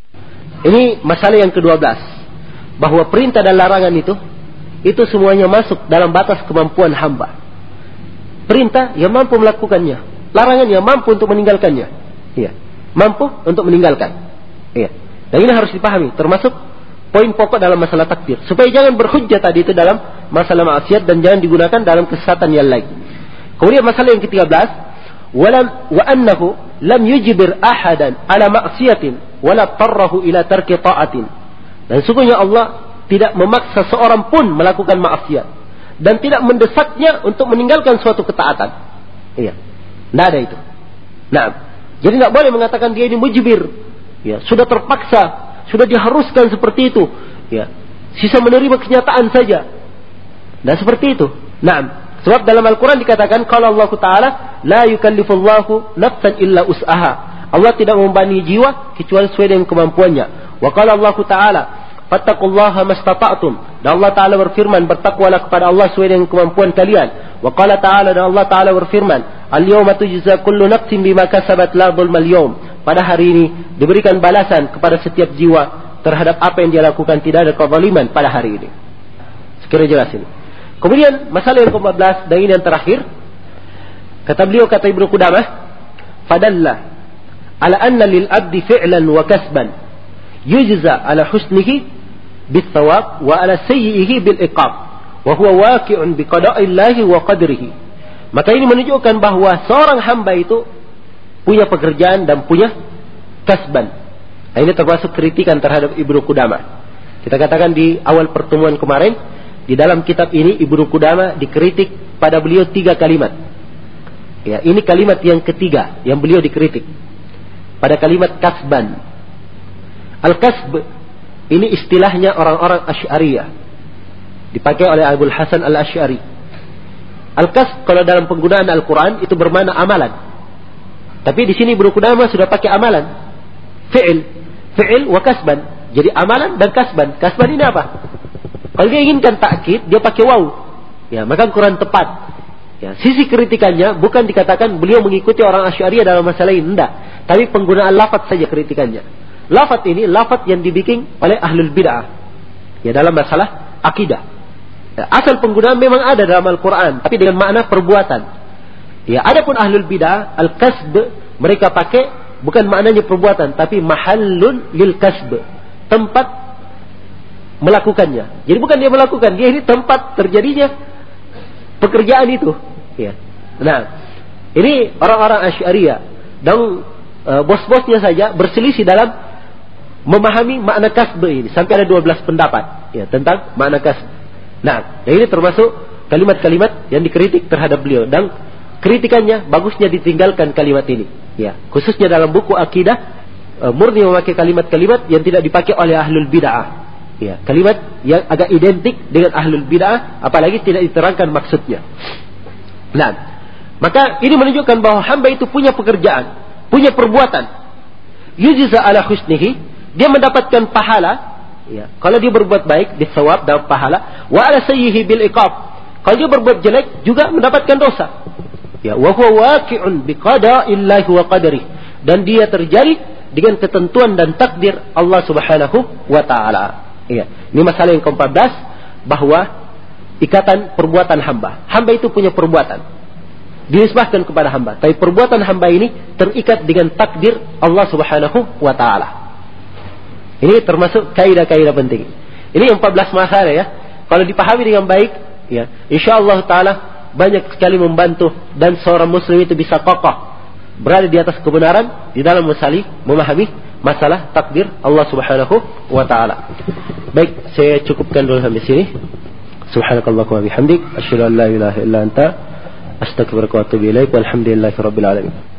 Ini masalah yang kedua belas. Bahwa perintah dan larangan itu itu semuanya masuk dalam batas kemampuan hamba. Perintah yang mampu melakukannya, larangan yang mampu untuk meninggalkannya. Iya, mampu untuk meninggalkan. Iya. Dan ini harus dipahami, termasuk poin pokok dalam masalah takdir. Supaya jangan berhujjah tadi itu dalam masalah maksiat dan jangan digunakan dalam kesesatan yang lain. Kemudian masalah yang ketiga belas, walam wa annahu lam yujbir ahadan ala maksiatin wala tarrahu ila tarki ta'atin. Dan sungguhnya Allah tidak memaksa seorang pun melakukan maksiat dan tidak mendesaknya untuk meninggalkan suatu ketaatan. Iya, tidak ada itu. Nah, jadi tidak boleh mengatakan dia ini mujbir. Ya, sudah terpaksa, sudah diharuskan seperti itu. Ya, sisa menerima kenyataan saja. Dan seperti itu. Nah, sebab dalam Al-Quran dikatakan kalau Allah Taala la yukallifullahu nafsan illa us'aha. Allah tidak membebani jiwa kecuali sesuai dengan kemampuannya. Wa qala Allah Ta'ala fattaqullaha mastata'tum. Dan Allah Ta'ala berfirman, bertakwalah kepada Allah sesuai dengan kemampuan kalian. Wa qala Ta'ala, dan Allah Ta'ala berfirman, al-yawma tujza kullu nafsin bima kasabat la dhulmal yawm. Pada hari ini diberikan balasan kepada setiap jiwa terhadap apa yang dia lakukan, tidak ada kezaliman pada hari ini. Sekiranya jelas ini. Kemudian masalah yang keempat belas dan ini yang terakhir. Kata beliau, kata Ibnu Qudamah, fadalla ala anna lil abdi fi'lan wa kasban yujza ala husnihi bil thawab wa ala sayyihi bil iqab wa huwa waqi'un bi qada'illahi wa qadrihi. Maka ini menunjukkan bahwa seorang hamba itu punya pekerjaan dan punya kasban. Nah, ini termasuk kritikan terhadap Ibnu Qudamah. Kita katakan di awal pertemuan kemarin, di dalam kitab ini Ibnu Qudamah dikritik pada beliau tiga kalimat. Ya, ini kalimat yang ketiga yang beliau dikritik. Pada kalimat kasban. Al-kasb ini istilahnya orang-orang Asy'ariyah. Dipakai oleh Abul Hasan Al-Asy'ari. Al-kasb kalau dalam penggunaan Al-Quran itu bermakna amalan. Tapi di sini Ibnu Qudamah sudah pakai amalan. Fi'il, fi'il wa kasban. Jadi amalan dan kasban. Kasban ini apa? Kalau dia inginkan takkid, dia pakai waw. Ya, maka kurang tepat. Ya, sisi kritikannya bukan dikatakan beliau mengikuti orang Asy'ariyah dalam masalah ini, enggak. Tapi penggunaan lafaz saja kritikannya. Lafaz ini lafaz yang dibikin oleh ahlul bid'ah. Ya, dalam masalah akidah. Ya, asal penggunaan memang ada dalam Al-Quran, tapi dengan makna perbuatan. Ya, adapun ahlul bid'ah, al-kasb, mereka pakai bukan maknanya perbuatan, tapi mahallun lil kasb, tempat melakukannya. Jadi bukan dia melakukan, dia ini tempat terjadinya pekerjaan itu. Ya. Nah, ini orang-orang Asy'ariyah dan e, bos-bosnya saja berselisih dalam memahami makna kasb ini. Sampai ada dua belas pendapat ya tentang makna kasb. Nah, ini termasuk kalimat-kalimat yang dikritik terhadap beliau, dan kritikannya bagusnya ditinggalkan kalimat ini. Ya, khususnya dalam buku akidah e, murni memakai kalimat-kalimat yang tidak dipakai oleh ahlul bid'ah. Ya, kalimat yang agak identik dengan ahlul bid'ah, apalagi tidak diterangkan maksudnya. Nah, maka ini menunjukkan bahwa hamba itu punya pekerjaan, punya perbuatan. Yujza ala husnihi, dia mendapatkan pahala. Ya, kalau dia berbuat baik, disawab dapat pahala. Wa ala sayyihi bil iqab, kalau dia berbuat jelek juga mendapatkan dosa. Ya, wa huwa waqi'un bi qada'illahi wa qadarihi, dan dia terjadi dengan ketentuan dan takdir Allah Subhanahu wa taala. Ya, ini masalah yang keempat belas, bahwa ikatan perbuatan hamba. Hamba itu punya perbuatan, dinisbahkan kepada hamba, tapi perbuatan hamba ini terikat dengan takdir Allah Subhanahu wa taala. Ini termasuk kaidah-kaidah penting. Ini empat belas masalah ya. Kalau dipahami dengan baik, ya, insyaallah taala banyak sekali membantu, dan seorang muslim itu bisa kokoh berada di atas kebenaran di dalam masalah memahami masalah takdir Allah Subhanahu wa taala. Baik, saya cukupkan dulu sampai sini. Subhanakallahumma wa bihamdik, asyhadu an la ilaha illa anta, astaghfiruka wa atubu ilaik, walhamdulillahi rabbil alamin.